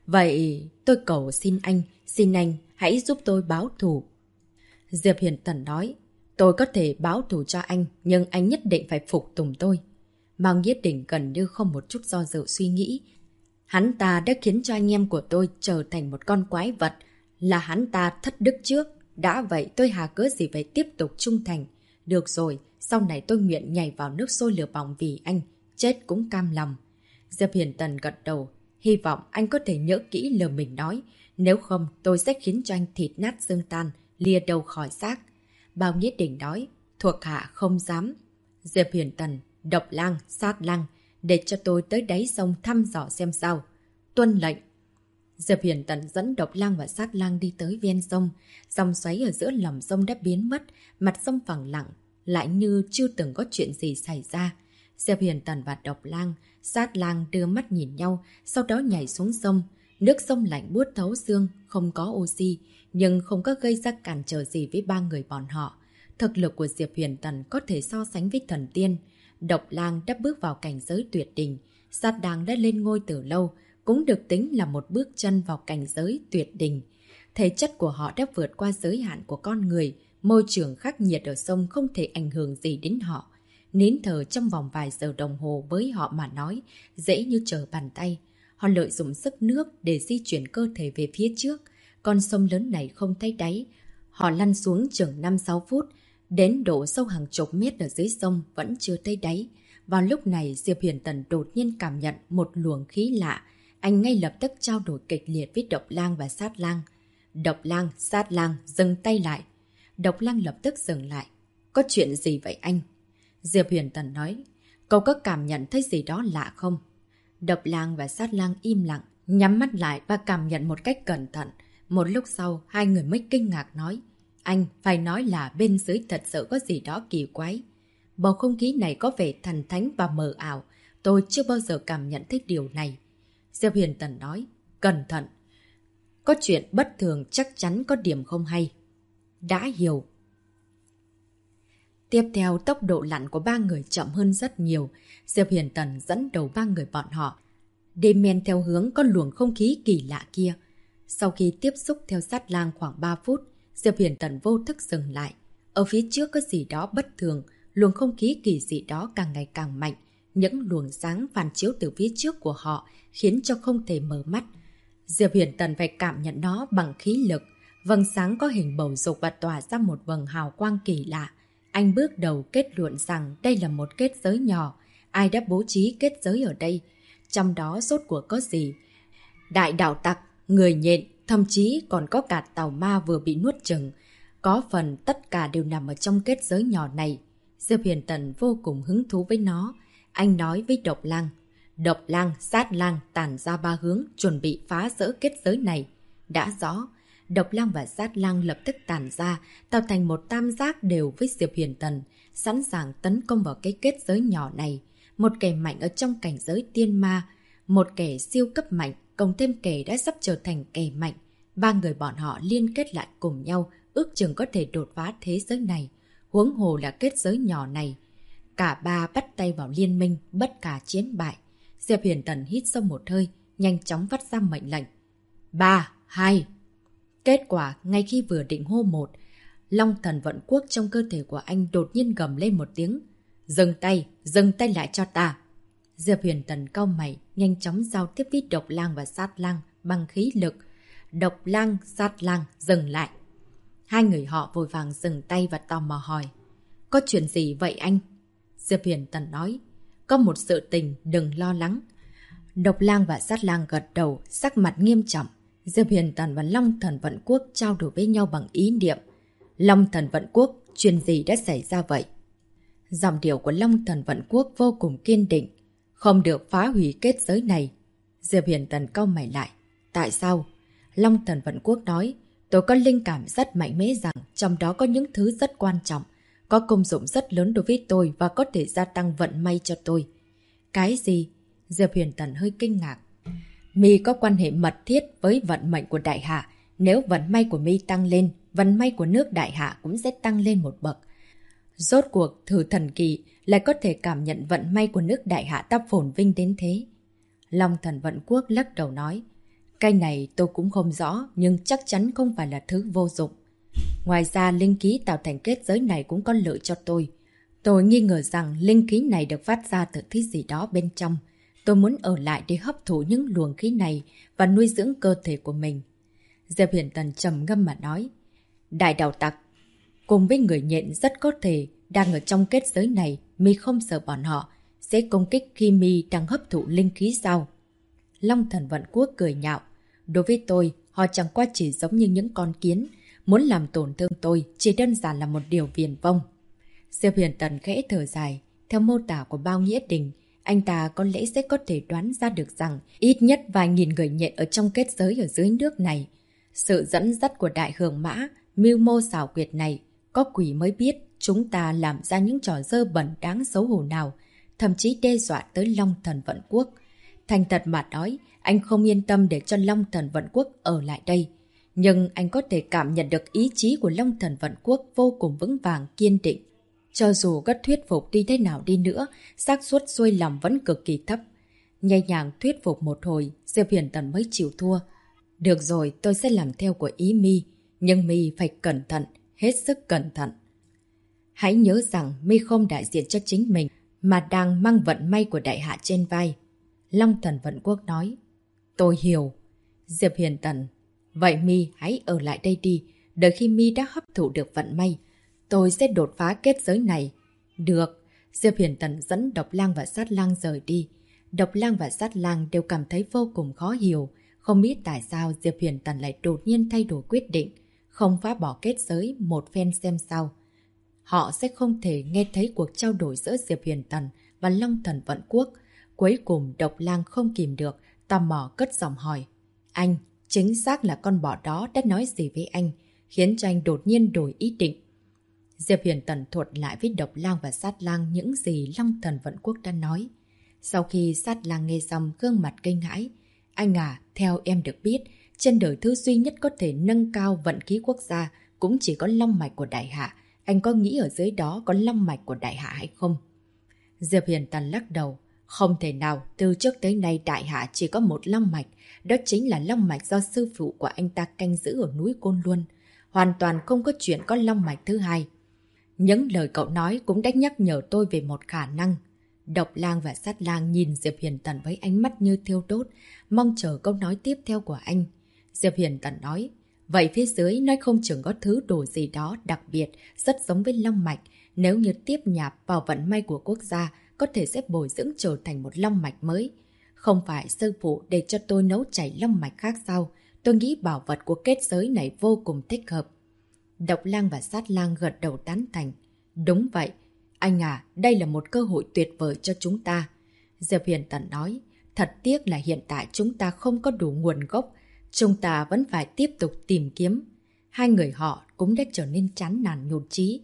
Vậy tôi cầu xin anh hãy giúp tôi báo thù. Diệp Huyền Tần nói, tôi có thể báo thù cho anh, nhưng anh nhất định phải phục tùng tôi. Bao Nghĩa Đình gần như không một chút do dự suy nghĩ. Hắn ta đã khiến cho anh em của tôi trở thành một con quái vật, là hắn ta thất đức trước. Đã vậy tôi hà cớ gì phải tiếp tục trung thành. Được rồi, sau này tôi nguyện nhảy vào nước sôi lửa bỏng vì anh, chết cũng cam lòng. Diệp Huyền Tần gật đầu, hy vọng anh có thể nhớ kỹ lời mình nói, nếu không tôi sẽ khiến cho anh thịt nát xương tan, lìa đầu khỏi xác. Bao Nghĩa Đình nói, thuộc hạ không dám. Diệp Huyền Tần, Độc Lang, Sát Lang, để cho tôi tới đáy sông thăm dò xem sao. Tuân lệnh. Diệp Huyền Tần dẫn Độc Lang và Sát Lang đi tới ven sông. Dòng xoáy ở giữa lòng sông đã biến mất, mặt sông phẳng lặng, lại như chưa từng có chuyện gì xảy ra. Diệp Huyền Tần và Độc Lang, Sát Lang đưa mắt nhìn nhau, sau đó nhảy xuống sông. Nước sông lạnh buốt thấu xương, không có oxy, nhưng không có gây ra cản trở gì với ba người bọn họ. Thực lực của Diệp Huyền Tần có thể so sánh với thần tiên. Độc Lang đã bước vào cảnh giới tuyệt đỉnh, Sát Lang đã lên ngôi từ lâu, cũng được tính là một bước chân vào cảnh giới tuyệt đỉnh. Thể chất của họ đã vượt qua giới hạn của con người, môi trường khắc nghiệt ở sông không thể ảnh hưởng gì đến họ. Nín thở trong vòng vài giờ đồng hồ với họ mà nói, dễ như trở bàn tay. Họ lợi dụng sức nước để di chuyển cơ thể về phía trước. Con sông lớn này không thấy đáy. Họ lăn xuống chừng 5-6 phút, đến độ sâu hàng chục mét ở dưới sông vẫn chưa thấy đáy. Vào lúc này Diệp Huyền Tần đột nhiên cảm nhận một luồng khí lạ. Anh ngay lập tức trao đổi kịch liệt với Độc Lang và Sát Lang. Độc Lang, Sát Lang, dừng tay lại. Độc Lang lập tức dừng lại. Có chuyện gì vậy anh? Diệp Huyền Tần nói, cậu có cảm nhận thấy gì đó lạ không? Độc Lang và Sát Lang im lặng, nhắm mắt lại và cảm nhận một cách cẩn thận. Một lúc sau, hai người mới kinh ngạc nói, anh phải nói là bên dưới thật sự có gì đó kỳ quái. Bầu không khí này có vẻ thần thánh và mờ ảo. Tôi chưa bao giờ cảm nhận thấy điều này. Diệp Huyền Tần nói, cẩn thận. Có chuyện bất thường chắc chắn có điểm không hay. Đã hiểu. Tiếp theo, tốc độ lặn của ba người chậm hơn rất nhiều. Diệp Huyền Tần dẫn đầu ba người bọn họ đi men theo hướng có luồng không khí kỳ lạ kia. Sau khi tiếp xúc theo Sát Lang khoảng 3 phút, Diệp Huyền Tần vô thức dừng lại. Ở phía trước có gì đó bất thường, luồng không khí kỳ dị đó càng ngày càng mạnh. Những luồng sáng phản chiếu từ phía trước của họ khiến cho không thể mở mắt. Diệp Huyền Tần phải cảm nhận nó bằng khí lực. Vầng sáng có hình bầu dục và tỏa ra một vầng hào quang kỳ lạ. Anh bước đầu kết luận rằng đây là một kết giới nhỏ. Ai đã bố trí kết giới ở đây? Trong đó rốt cuộc có gì? Đại đạo tặc, người nhện, thậm chí còn có cả tàu ma vừa bị nuốt chửng. Có phần tất cả đều nằm ở trong kết giới nhỏ này. Diệp Huyền Tần vô cùng hứng thú với nó. Anh nói với Độc Lang, Độc Lang, Sát Lang tản ra ba hướng, chuẩn bị phá rỡ kết giới này. Đã rõ. Độc lang và sát lang lập tức tản ra, tạo thành một tam giác đều với Diệp Huyền Tần, sẵn sàng tấn công vào cái kết giới nhỏ này. Một kẻ mạnh ở trong cảnh giới tiên ma, một kẻ siêu cấp mạnh, cộng thêm kẻ đã sắp trở thành kẻ mạnh. Ba người bọn họ liên kết lại cùng nhau, ước chừng có thể đột phá thế giới này. Huống hồ là kết giới nhỏ này. Cả ba bắt tay vào liên minh, bất khả chiến bại. Diệp Huyền Tần hít sâu một hơi, nhanh chóng vắt ra mệnh lệnh. 3, 2. Kết quả, ngay khi vừa định hô một, Long Thần Vận Quốc trong cơ thể của anh đột nhiên gầm lên một tiếng. Dừng tay lại cho ta. Diệp Huyền Tần cau mày, nhanh chóng giao tiếp với Độc Lang và Sát Lang bằng khí lực. Độc Lang, Sát Lang, dừng lại. Hai người họ vội vàng dừng tay và tò mò hỏi. Có chuyện gì vậy anh? Diệp Huyền Tần nói. Có một sự tình, đừng lo lắng. Độc Lang và Sát Lang gật đầu, sắc mặt nghiêm trọng. Diệp Huyền Tần và Long Thần Vận Quốc trao đổi với nhau bằng ý niệm. Long Thần Vận Quốc, chuyện gì đã xảy ra vậy? Giọng điệu của Long Thần Vận Quốc vô cùng kiên định. Không được phá hủy kết giới này. Diệp Huyền Tần cau mày lại. Tại sao? Long Thần Vận Quốc nói. Tôi có linh cảm rất mạnh mẽ rằng trong đó có những thứ rất quan trọng, có công dụng rất lớn đối với tôi và có thể gia tăng vận may cho tôi. Cái gì? Diệp Huyền Tần hơi kinh ngạc. Mi có quan hệ mật thiết với vận mệnh của Đại Hạ. Nếu vận may của Mi tăng lên, vận may của nước Đại Hạ cũng sẽ tăng lên một bậc. Rốt cuộc thử thần kỳ lại có thể cảm nhận vận may của nước Đại Hạ ta phồn vinh đến thế. Long Thần Vận Quốc lắc đầu nói. Cái này tôi cũng không rõ, nhưng chắc chắn không phải là thứ vô dụng. Ngoài ra, linh khí tạo thành kết giới này cũng có lợi cho tôi. Tôi nghi ngờ rằng linh khí này được phát ra từ thứ gì đó bên trong. Tôi muốn ở lại để hấp thụ những luồng khí này và nuôi dưỡng cơ thể của mình. Diệp Huyền Tần trầm ngâm mà nói. Đại đạo tặc, cùng với người nhện rất có thể đang ở trong kết giới này, mi không sợ bọn họ sẽ công kích khi mi đang hấp thụ linh khí sao? Long Thần Vận Quốc cười nhạo. Đối với tôi, họ chẳng qua chỉ giống như những con kiến. Muốn làm tổn thương tôi chỉ đơn giản là một điều viển vông. Diệp Huyền Tần khẽ thở dài. Theo mô tả của Bao Nghĩa Đình, anh ta có lẽ sẽ có thể đoán ra được rằng ít nhất vài nghìn người nhện ở trong kết giới ở dưới nước này. Sự dẫn dắt của Đại Hường Mã, mưu mô xảo quyệt này, có quỷ mới biết chúng ta làm ra những trò dơ bẩn đáng xấu hổ nào, thậm chí đe dọa tới Long Thần Vận Quốc. Thành thật mà nói, anh không yên tâm để cho Long Thần Vận Quốc ở lại đây. Nhưng anh có thể cảm nhận được ý chí của Long Thần Vận Quốc vô cùng vững vàng, kiên định. Cho dù có thuyết phục đi thế nào đi nữa, xác suất xuôi lòng vẫn cực kỳ thấp. Nhẹ nhàng thuyết phục một hồi, Diệp Huyền Tần mới chịu thua. Được rồi, tôi sẽ làm theo của ý mi. Nhưng mi phải cẩn thận, hết sức cẩn thận. Hãy nhớ rằng mi không đại diện cho chính mình, mà đang mang vận may của Đại Hạ trên vai. Long Thần Vận Quốc nói. Tôi hiểu. Diệp Huyền Tần. Vậy mi hãy ở lại đây đi. Đợi khi mi đã hấp thụ được vận may, tôi sẽ đột phá kết giới này. Được. Diệp Huyền Tần dẫn Độc Lang và Sát Lang rời đi. Độc Lang và Sát Lang đều cảm thấy vô cùng khó hiểu. Không biết tại sao Diệp Huyền Tần lại đột nhiên thay đổi quyết định, không phá bỏ kết giới một phen xem sao. Họ sẽ không thể nghe thấy cuộc trao đổi giữa Diệp Huyền Tần và Long Thần Vận Quốc. Cuối cùng Độc Lang không kìm được, tò mò cất giọng hỏi. Anh, chính xác là con bò đó đã nói gì với anh, khiến cho anh đột nhiên đổi ý định? Diệp Huyền Tần thuật lại với Độc Lang và Sát Lang những gì Long Thần Vận Quốc đã nói. Sau khi Sát Lang nghe xong, gương mặt kinh hãi. Anh à, theo em được biết, trên đời thứ duy nhất có thể nâng cao vận khí quốc gia cũng chỉ có long mạch của Đại Hạ. Anh có nghĩ ở dưới đó có long mạch của Đại Hạ hay không? Diệp Huyền Tần lắc đầu. Không thể nào, từ trước tới nay Đại Hạ chỉ có một long mạch. Đó chính là long mạch do sư phụ của anh ta canh giữ ở núi Côn Luân. Hoàn toàn không có chuyện có long mạch thứ hai. Những lời cậu nói cũng đã nhắc nhở tôi về một khả năng. Độc Lang và Sát Lang nhìn Diệp Huyền Tần với ánh mắt như thiêu đốt, mong chờ câu nói tiếp theo của anh. Diệp Huyền Tần nói, vậy phía dưới nói không chừng có thứ đồ gì đó đặc biệt, rất giống với long mạch. Nếu như tiếp nhạp vào vận may của quốc gia, có thể sẽ bồi dưỡng trở thành một long mạch mới. Không phải sư phụ để cho tôi nấu chảy long mạch khác sao? Tôi nghĩ bảo vật của kết giới này vô cùng thích hợp. Độc Lang và Sát Lang gật đầu tán thành. Đúng vậy. Anh à, đây là một cơ hội tuyệt vời cho chúng ta. Diệp Huyền Tần nói, thật tiếc là hiện tại chúng ta không có đủ nguồn gốc. Chúng ta vẫn phải tiếp tục tìm kiếm. Hai người họ cũng đã trở nên chán nản nhụt chí.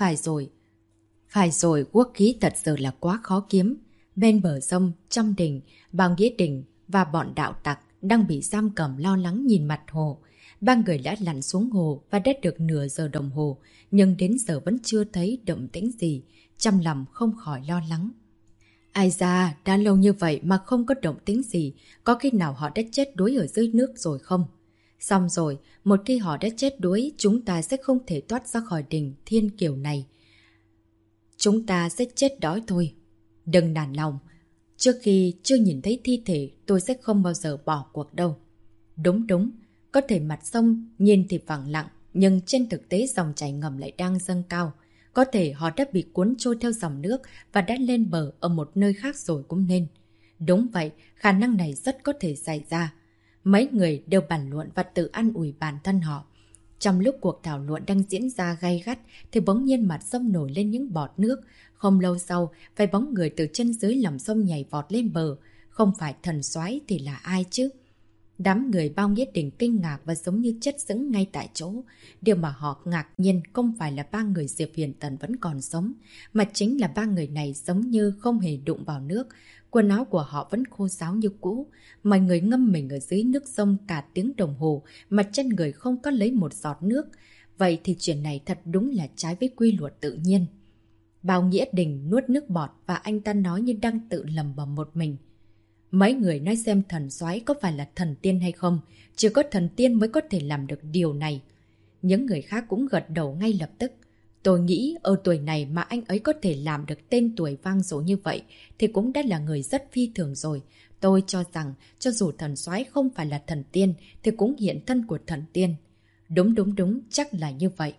Phải rồi, quốc khí thật sự là quá khó kiếm. Bên bờ sông, trong đình, Bao Nghĩa Đình và bọn đạo tặc đang bị giam cầm lo lắng nhìn mặt hồ. Ba người đã lặn xuống hồ và đã được nửa giờ đồng hồ, nhưng đến giờ vẫn chưa thấy động tĩnh gì. Trong lòng không khỏi lo lắng. Ai da, đã lâu như vậy mà không có động tĩnh gì, có khi nào họ đã chết đuối ở dưới nước rồi không? Xong rồi, một khi họ đã chết đuối, chúng ta sẽ không thể thoát ra khỏi đỉnh Thiên Kiều này. Chúng ta sẽ chết đói thôi. Đừng nản lòng. Trước khi chưa nhìn thấy thi thể, tôi sẽ không bao giờ bỏ cuộc đâu. Đúng. Có thể mặt sông nhìn thì phẳng lặng, nhưng trên thực tế dòng chảy ngầm lại đang dâng cao. Có thể họ đã bị cuốn trôi theo dòng nước và đã lên bờ ở một nơi khác rồi cũng nên. Đúng vậy, khả năng này rất có thể xảy ra. Mấy người đều bàn luận và tự an ủi bản thân họ. Trong lúc cuộc thảo luận đang diễn ra gay gắt thì bỗng nhiên mặt sông nổi lên những bọt nước. Không lâu sau, vài bóng người từ chân dưới lòng sông nhảy vọt lên bờ. Không phải thần soái thì là ai chứ? Đám người Bao Nghĩa Đình kinh ngạc và giống như chết sững ngay tại chỗ. Điều mà họ ngạc nhiên không phải là ba người Diệp Huyền Tần vẫn còn sống, mà chính là ba người này giống như không hề đụng vào nước. Quần áo của họ vẫn khô ráo như cũ. Mọi người ngâm mình ở dưới nước sông cả tiếng đồng hồ mà chân người không có lấy một giọt nước. Vậy thì chuyện này thật đúng là trái với quy luật tự nhiên. Bao Nghĩa Đình nuốt nước bọt và anh ta nói như đang tự lầm bầm một mình. Mấy người nói xem thần soái có phải là thần tiên hay không, chỉ có thần tiên mới có thể làm được điều này. Những người khác cũng gật đầu ngay lập tức. Tôi nghĩ ở tuổi này mà anh ấy có thể làm được tên tuổi vang dội như vậy thì cũng đã là người rất phi thường rồi. Tôi cho rằng cho dù thần soái không phải là thần tiên thì cũng hiện thân của thần tiên. Đúng, chắc là như vậy.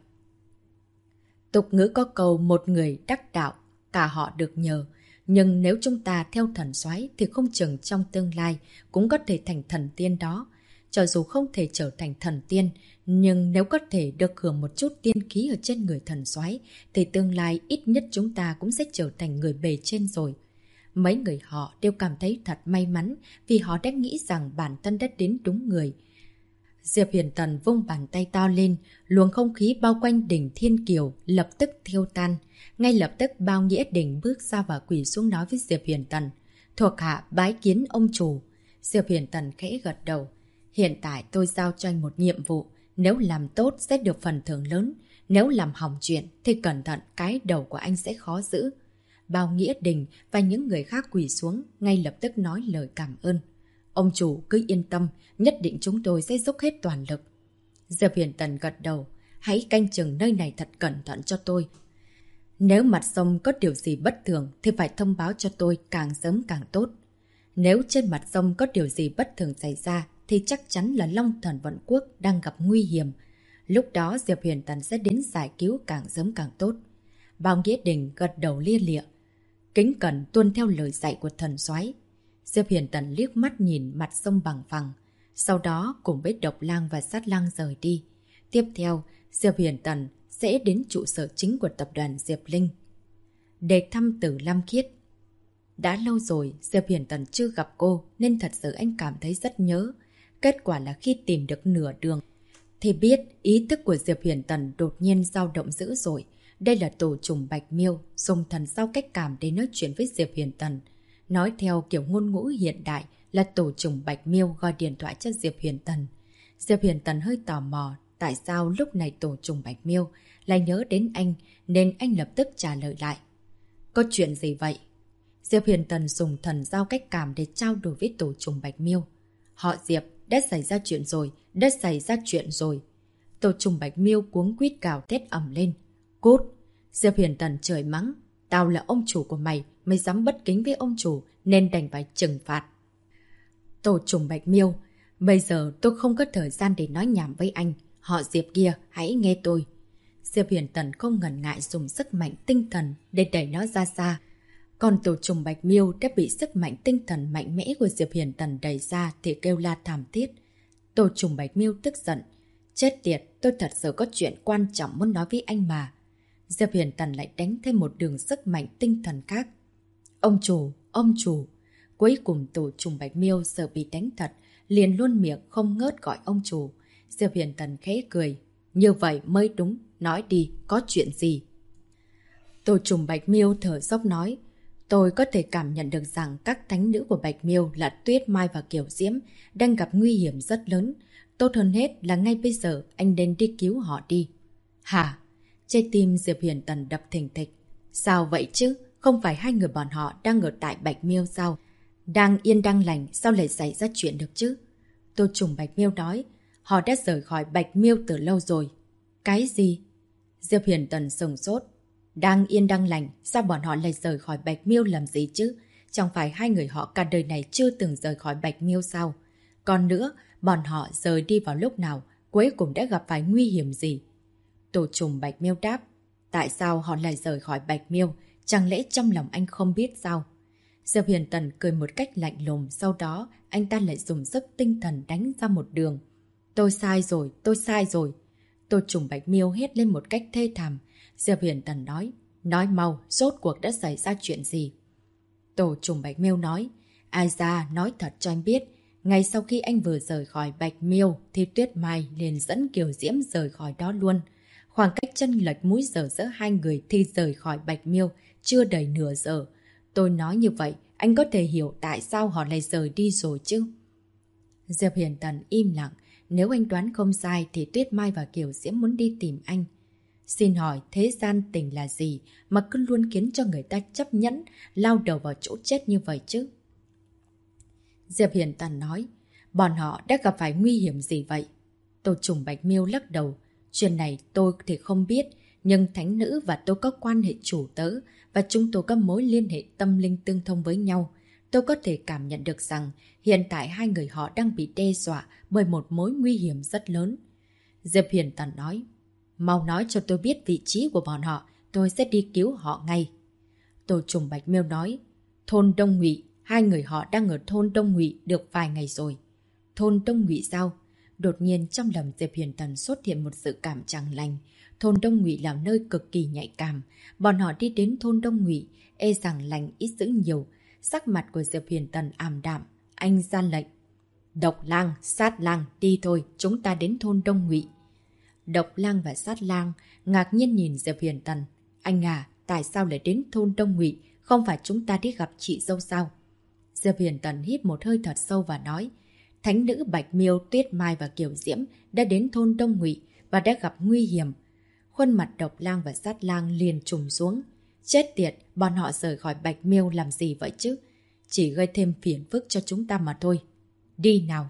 Tục ngữ có câu một người đắc đạo, cả họ được nhờ. Nhưng nếu chúng ta theo thần soái thì không chừng trong tương lai cũng có thể thành thần tiên đó. Cho dù không thể trở thành thần tiên, nhưng nếu có thể được hưởng một chút tiên khí ở trên người thần soái thì tương lai ít nhất chúng ta cũng sẽ trở thành người bề trên rồi. Mấy người họ đều cảm thấy thật may mắn vì họ đã nghĩ rằng bản thân đã đến đúng người. Diệp Huyền Tần vung bàn tay to lên, luồng không khí bao quanh đỉnh Thiên Kiều lập tức thiêu tan. Ngay lập tức Bao Nghĩa Đình bước ra và quỳ xuống nói với Diệp Huyền Tần. Thuộc hạ bái kiến ông chủ. Diệp Huyền Tần khẽ gật đầu. Hiện tại tôi giao cho anh một nhiệm vụ. Nếu làm tốt sẽ được phần thưởng lớn. Nếu làm hỏng chuyện thì cẩn thận cái đầu của anh sẽ khó giữ. Bao Nghĩa Đình và những người khác quỳ xuống ngay lập tức nói lời cảm ơn. Ông chủ cứ yên tâm, nhất định chúng tôi sẽ dốc hết toàn lực. Diệp Huyền Tần gật đầu. Hãy canh chừng nơi này thật cẩn thận cho tôi. Nếu mặt sông có điều gì bất thường thì phải thông báo cho tôi càng sớm càng tốt. Nếu trên mặt sông có điều gì bất thường xảy ra thì chắc chắn là Long Thần Vận Quốc đang gặp nguy hiểm. Lúc đó Diệp Huyền Tần sẽ đến giải cứu càng sớm càng tốt. Bao Nghĩa Đình gật đầu lia lịa. Kính cẩn tuân theo lời dạy của thần soái. Diệp Huyền Tần liếc mắt nhìn mặt sông bằng phẳng. Sau đó cùng với Độc Lang và Sát Lang rời đi. Tiếp theo, Diệp Huyền Tần sẽ đến trụ sở chính của tập đoàn Diệp Linh để thăm Tử Lam Khiết. Đã lâu rồi Diệp Huyền Tần chưa gặp cô nên thật sự anh cảm thấy rất nhớ. Kết quả là khi tìm được nửa đường thì biết ý thức của Diệp Huyền Tần đột nhiên dao động dữ dội. Đây là tổ trùng Bạch Miêu dùng thần giao cách cảm để nói chuyện với Diệp Huyền Tần. Nói theo kiểu ngôn ngữ hiện đại là tổ trùng Bạch Miêu gọi điện thoại cho Diệp Huyền Tần. Diệp Huyền Tần hơi tò mò tại sao lúc này tổ trùng Bạch Miêu lại nhớ đến anh nên anh lập tức trả lời lại. Có chuyện gì vậy? Diệp Huyền Tần dùng thần giao cách cảm để trao đổi với tổ trùng Bạch Miêu. Họ Diệp, đã xảy ra chuyện rồi. Tổ trùng Bạch Miêu cuống quýt gào thét ầm lên. Cút! Diệp Huyền Tần chửi mắng. Tao là ông chủ của mày, mày dám bất kính với ông chủ nên đành phải trừng phạt. Tổ trùng Bạch Miêu, bây giờ tôi không có thời gian để nói nhảm với anh. Họ Diệp kia, hãy nghe tôi. Diệp Huyền Tần không ngần ngại dùng sức mạnh tinh thần để đẩy nó ra xa. Còn tổ trùng Bạch Miêu đã bị sức mạnh tinh thần mạnh mẽ của Diệp Huyền Tần đẩy ra thì kêu la thảm thiết. Tổ trùng Bạch Miêu tức giận. Chết tiệt, tôi thật sự có chuyện quan trọng muốn nói với anh mà. Diệp Huyền Tần lại đánh thêm một đường sức mạnh tinh thần khác. Ông chủ. Cuối cùng tổ trùng Bạch Miêu sợ bị đánh thật, liền luôn miệng không ngớt gọi ông chủ. Diệp Huyền Tần khẽ cười. Như vậy mới đúng, nói đi, có chuyện gì? Tô Trùng Bạch Miêu thở dốc nói. Tôi có thể cảm nhận được rằng các thánh nữ của Bạch Miêu là Tuyết Mai và Kiều Diễm đang gặp nguy hiểm rất lớn. Tốt hơn hết là ngay bây giờ anh nên đi cứu họ đi. Hả? Trái tim Diệp Huyền Tần đập thình thịch. Sao vậy chứ? Không phải hai người bọn họ đang ở tại Bạch Miêu sao? Đang yên đang lành, sao lại xảy ra chuyện được chứ? Tô Trùng Bạch Miêu nói. Họ đã rời khỏi Bạch Miêu từ lâu rồi. Cái gì? Diệp Huyền Tần sừng sốt. Đang yên đang lành, sao bọn họ lại rời khỏi Bạch Miêu làm gì chứ? Chẳng phải hai người họ cả đời này chưa từng rời khỏi Bạch Miêu sao? Còn nữa, bọn họ rời đi vào lúc nào, cuối cùng đã gặp phải nguy hiểm gì? Tổ trùng Bạch Miêu đáp. Tại sao họ lại rời khỏi Bạch Miêu? Chẳng lẽ trong lòng anh không biết sao? Diệp Huyền Tần cười một cách lạnh lùng, sau đó anh ta lại dùng sức tinh thần đánh ra một đường. Tôi sai rồi, tôi sai rồi. Tô Trùng Bạch Miêu hét lên một cách thê thảm. Diệp Huyền Tần nói mau, rốt cuộc đã xảy ra chuyện gì? Tô Trùng Bạch Miêu nói, ai ra, nói thật cho anh biết. Ngay sau khi anh vừa rời khỏi Bạch Miêu thì Tuyết Mai liền dẫn Kiều Diễm rời khỏi đó luôn. Khoảng cách chênh lệch múi giờ giữa hai người thì rời khỏi Bạch Miêu chưa đầy nửa giờ. Tôi nói như vậy, anh có thể hiểu tại sao họ lại rời đi rồi chứ? Diệp Huyền Tần im lặng. Nếu anh đoán không sai thì Tuyết Mai và Kiều Diễm muốn đi tìm anh. Xin hỏi thế gian tình là gì mà cứ luôn khiến cho người ta chấp nhẫn lao đầu vào chỗ chết như vậy chứ? Diệp Huyền Tần nói, bọn họ đã gặp phải nguy hiểm gì vậy? Tô Trùng Bạch Miêu lắc đầu. Chuyện này tôi thì không biết, nhưng thánh nữ và tôi có quan hệ chủ tớ và chúng tôi có mối liên hệ tâm linh tương thông với nhau. Tôi có thể cảm nhận được rằng hiện tại hai người họ đang bị đe dọa bởi một mối nguy hiểm rất lớn. Diệp Huyền Tần nói, mau nói cho tôi biết vị trí của bọn họ, tôi sẽ đi cứu họ ngay. Tô Trùng Bạch Miêu nói, thôn Đông Ngụy, hai người họ đang ở thôn Đông Ngụy được vài ngày rồi. Thôn Đông Ngụy sao? Đột nhiên trong lòng Diệp Huyền Tần xuất hiện một sự cảm chẳng lành. Thôn Đông Ngụy là nơi cực kỳ nhạy cảm. Bọn họ đi đến thôn Đông Ngụy, e rằng lành ít dữ nhiều. Sắc mặt của Diệp Huyền Tần ảm đạm. Anh ra lệnh. Độc Lang, Sát Lang, đi thôi, chúng ta đến thôn Đông Ngụy. Độc Lang và Sát Lang ngạc nhiên nhìn Diệp Huyền Tần. Anh à, tại sao lại đến thôn Đông Ngụy? Không phải chúng ta đi gặp chị dâu sao? Diệp Huyền Tần hít một hơi thật sâu và nói. Thánh nữ Bạch Miêu, Tuyết Mai và Kiều Diễm đã đến thôn Đông Ngụy và đã gặp nguy hiểm. Khuôn mặt Độc Lang và Sát Lang liền trùng xuống. Chết tiệt, bọn họ rời khỏi Bạch Miêu làm gì vậy chứ? Chỉ gây thêm phiền phức cho chúng ta mà thôi. Đi nào.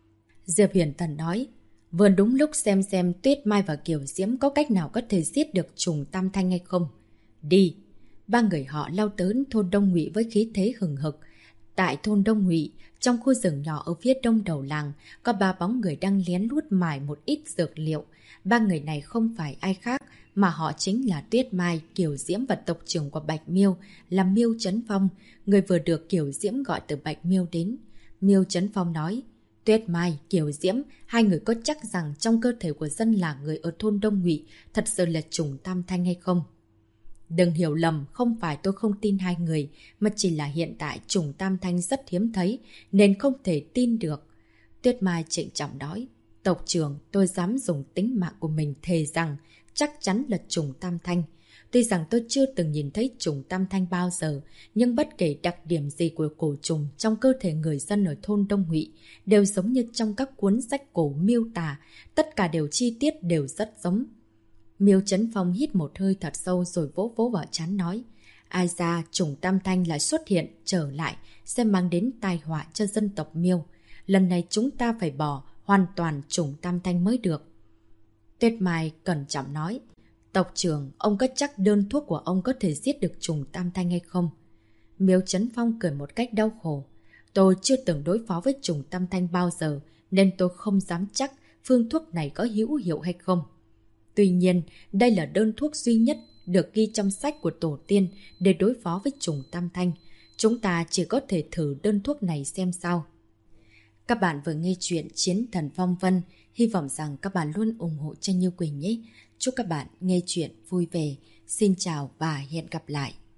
Diệp Huyền Tần nói. Vừa đúng lúc xem Tuyết Mai và Kiều Diễm có cách nào có thể giết được trùng Tam Thanh hay không. Đi. Ba người họ lao tới thôn Đông Ngụy với khí thế hừng hực. Tại thôn Đông Ngụy, trong khu rừng nhỏ ở phía đông đầu làng, có ba bóng người đang lén lút mài một ít dược liệu. Ba người này không phải ai khác, mà họ chính là Tuyết Mai, Kiều Diễm và tộc trưởng của Bạch Miêu, là Miêu Chấn Phong, người vừa được Kiều Diễm gọi từ Bạch Miêu đến. Miêu Chấn Phong nói, Tuyết Mai, Kiều Diễm, hai người có chắc rằng trong cơ thể của dân làng người ở thôn Đông Ngụy thật sự là trùng Tam Thanh hay không? Đừng hiểu lầm, không phải tôi không tin hai người, mà chỉ là hiện tại trùng Tam Thanh rất hiếm thấy, nên không thể tin được. Tuyết Mai trịnh trọng nói, tộc trưởng, tôi dám dùng tính mạng của mình thề rằng chắc chắn là trùng Tam Thanh. Tuy rằng tôi chưa từng nhìn thấy trùng Tam Thanh bao giờ, nhưng bất kể đặc điểm gì của cổ trùng trong cơ thể người dân ở thôn Đông Ngụy đều giống như trong các cuốn sách cổ miêu tả, tất cả đều chi tiết đều rất giống. Miêu Chấn Phong hít một hơi thật sâu rồi vỗ vỗ vào trán nói, ai ra trùng Tam Thanh lại xuất hiện trở lại sẽ mang đến tai họa cho dân tộc Miêu. Lần này chúng ta phải bỏ hoàn toàn trùng Tam Thanh mới được. Tuyết Mai cẩn trọng nói, tộc trưởng, ông có chắc đơn thuốc của ông có thể giết được trùng Tam Thanh hay không? Miêu Chấn Phong cười một cách đau khổ. Tôi chưa từng đối phó với trùng Tam Thanh bao giờ, nên tôi không dám chắc phương thuốc này có hữu hiệu hay không. Tuy nhiên, đây là đơn thuốc duy nhất được ghi trong sách của tổ tiên để đối phó với trùng Tam Thanh. Chúng ta chỉ có thể thử đơn thuốc này xem sao. Các bạn vừa nghe chuyện Chiến Thần Phong Vân. Hy vọng rằng các bạn luôn ủng hộ cho Như Quỳnh nhé. Chúc các bạn nghe chuyện vui vẻ. Xin chào và hẹn gặp lại.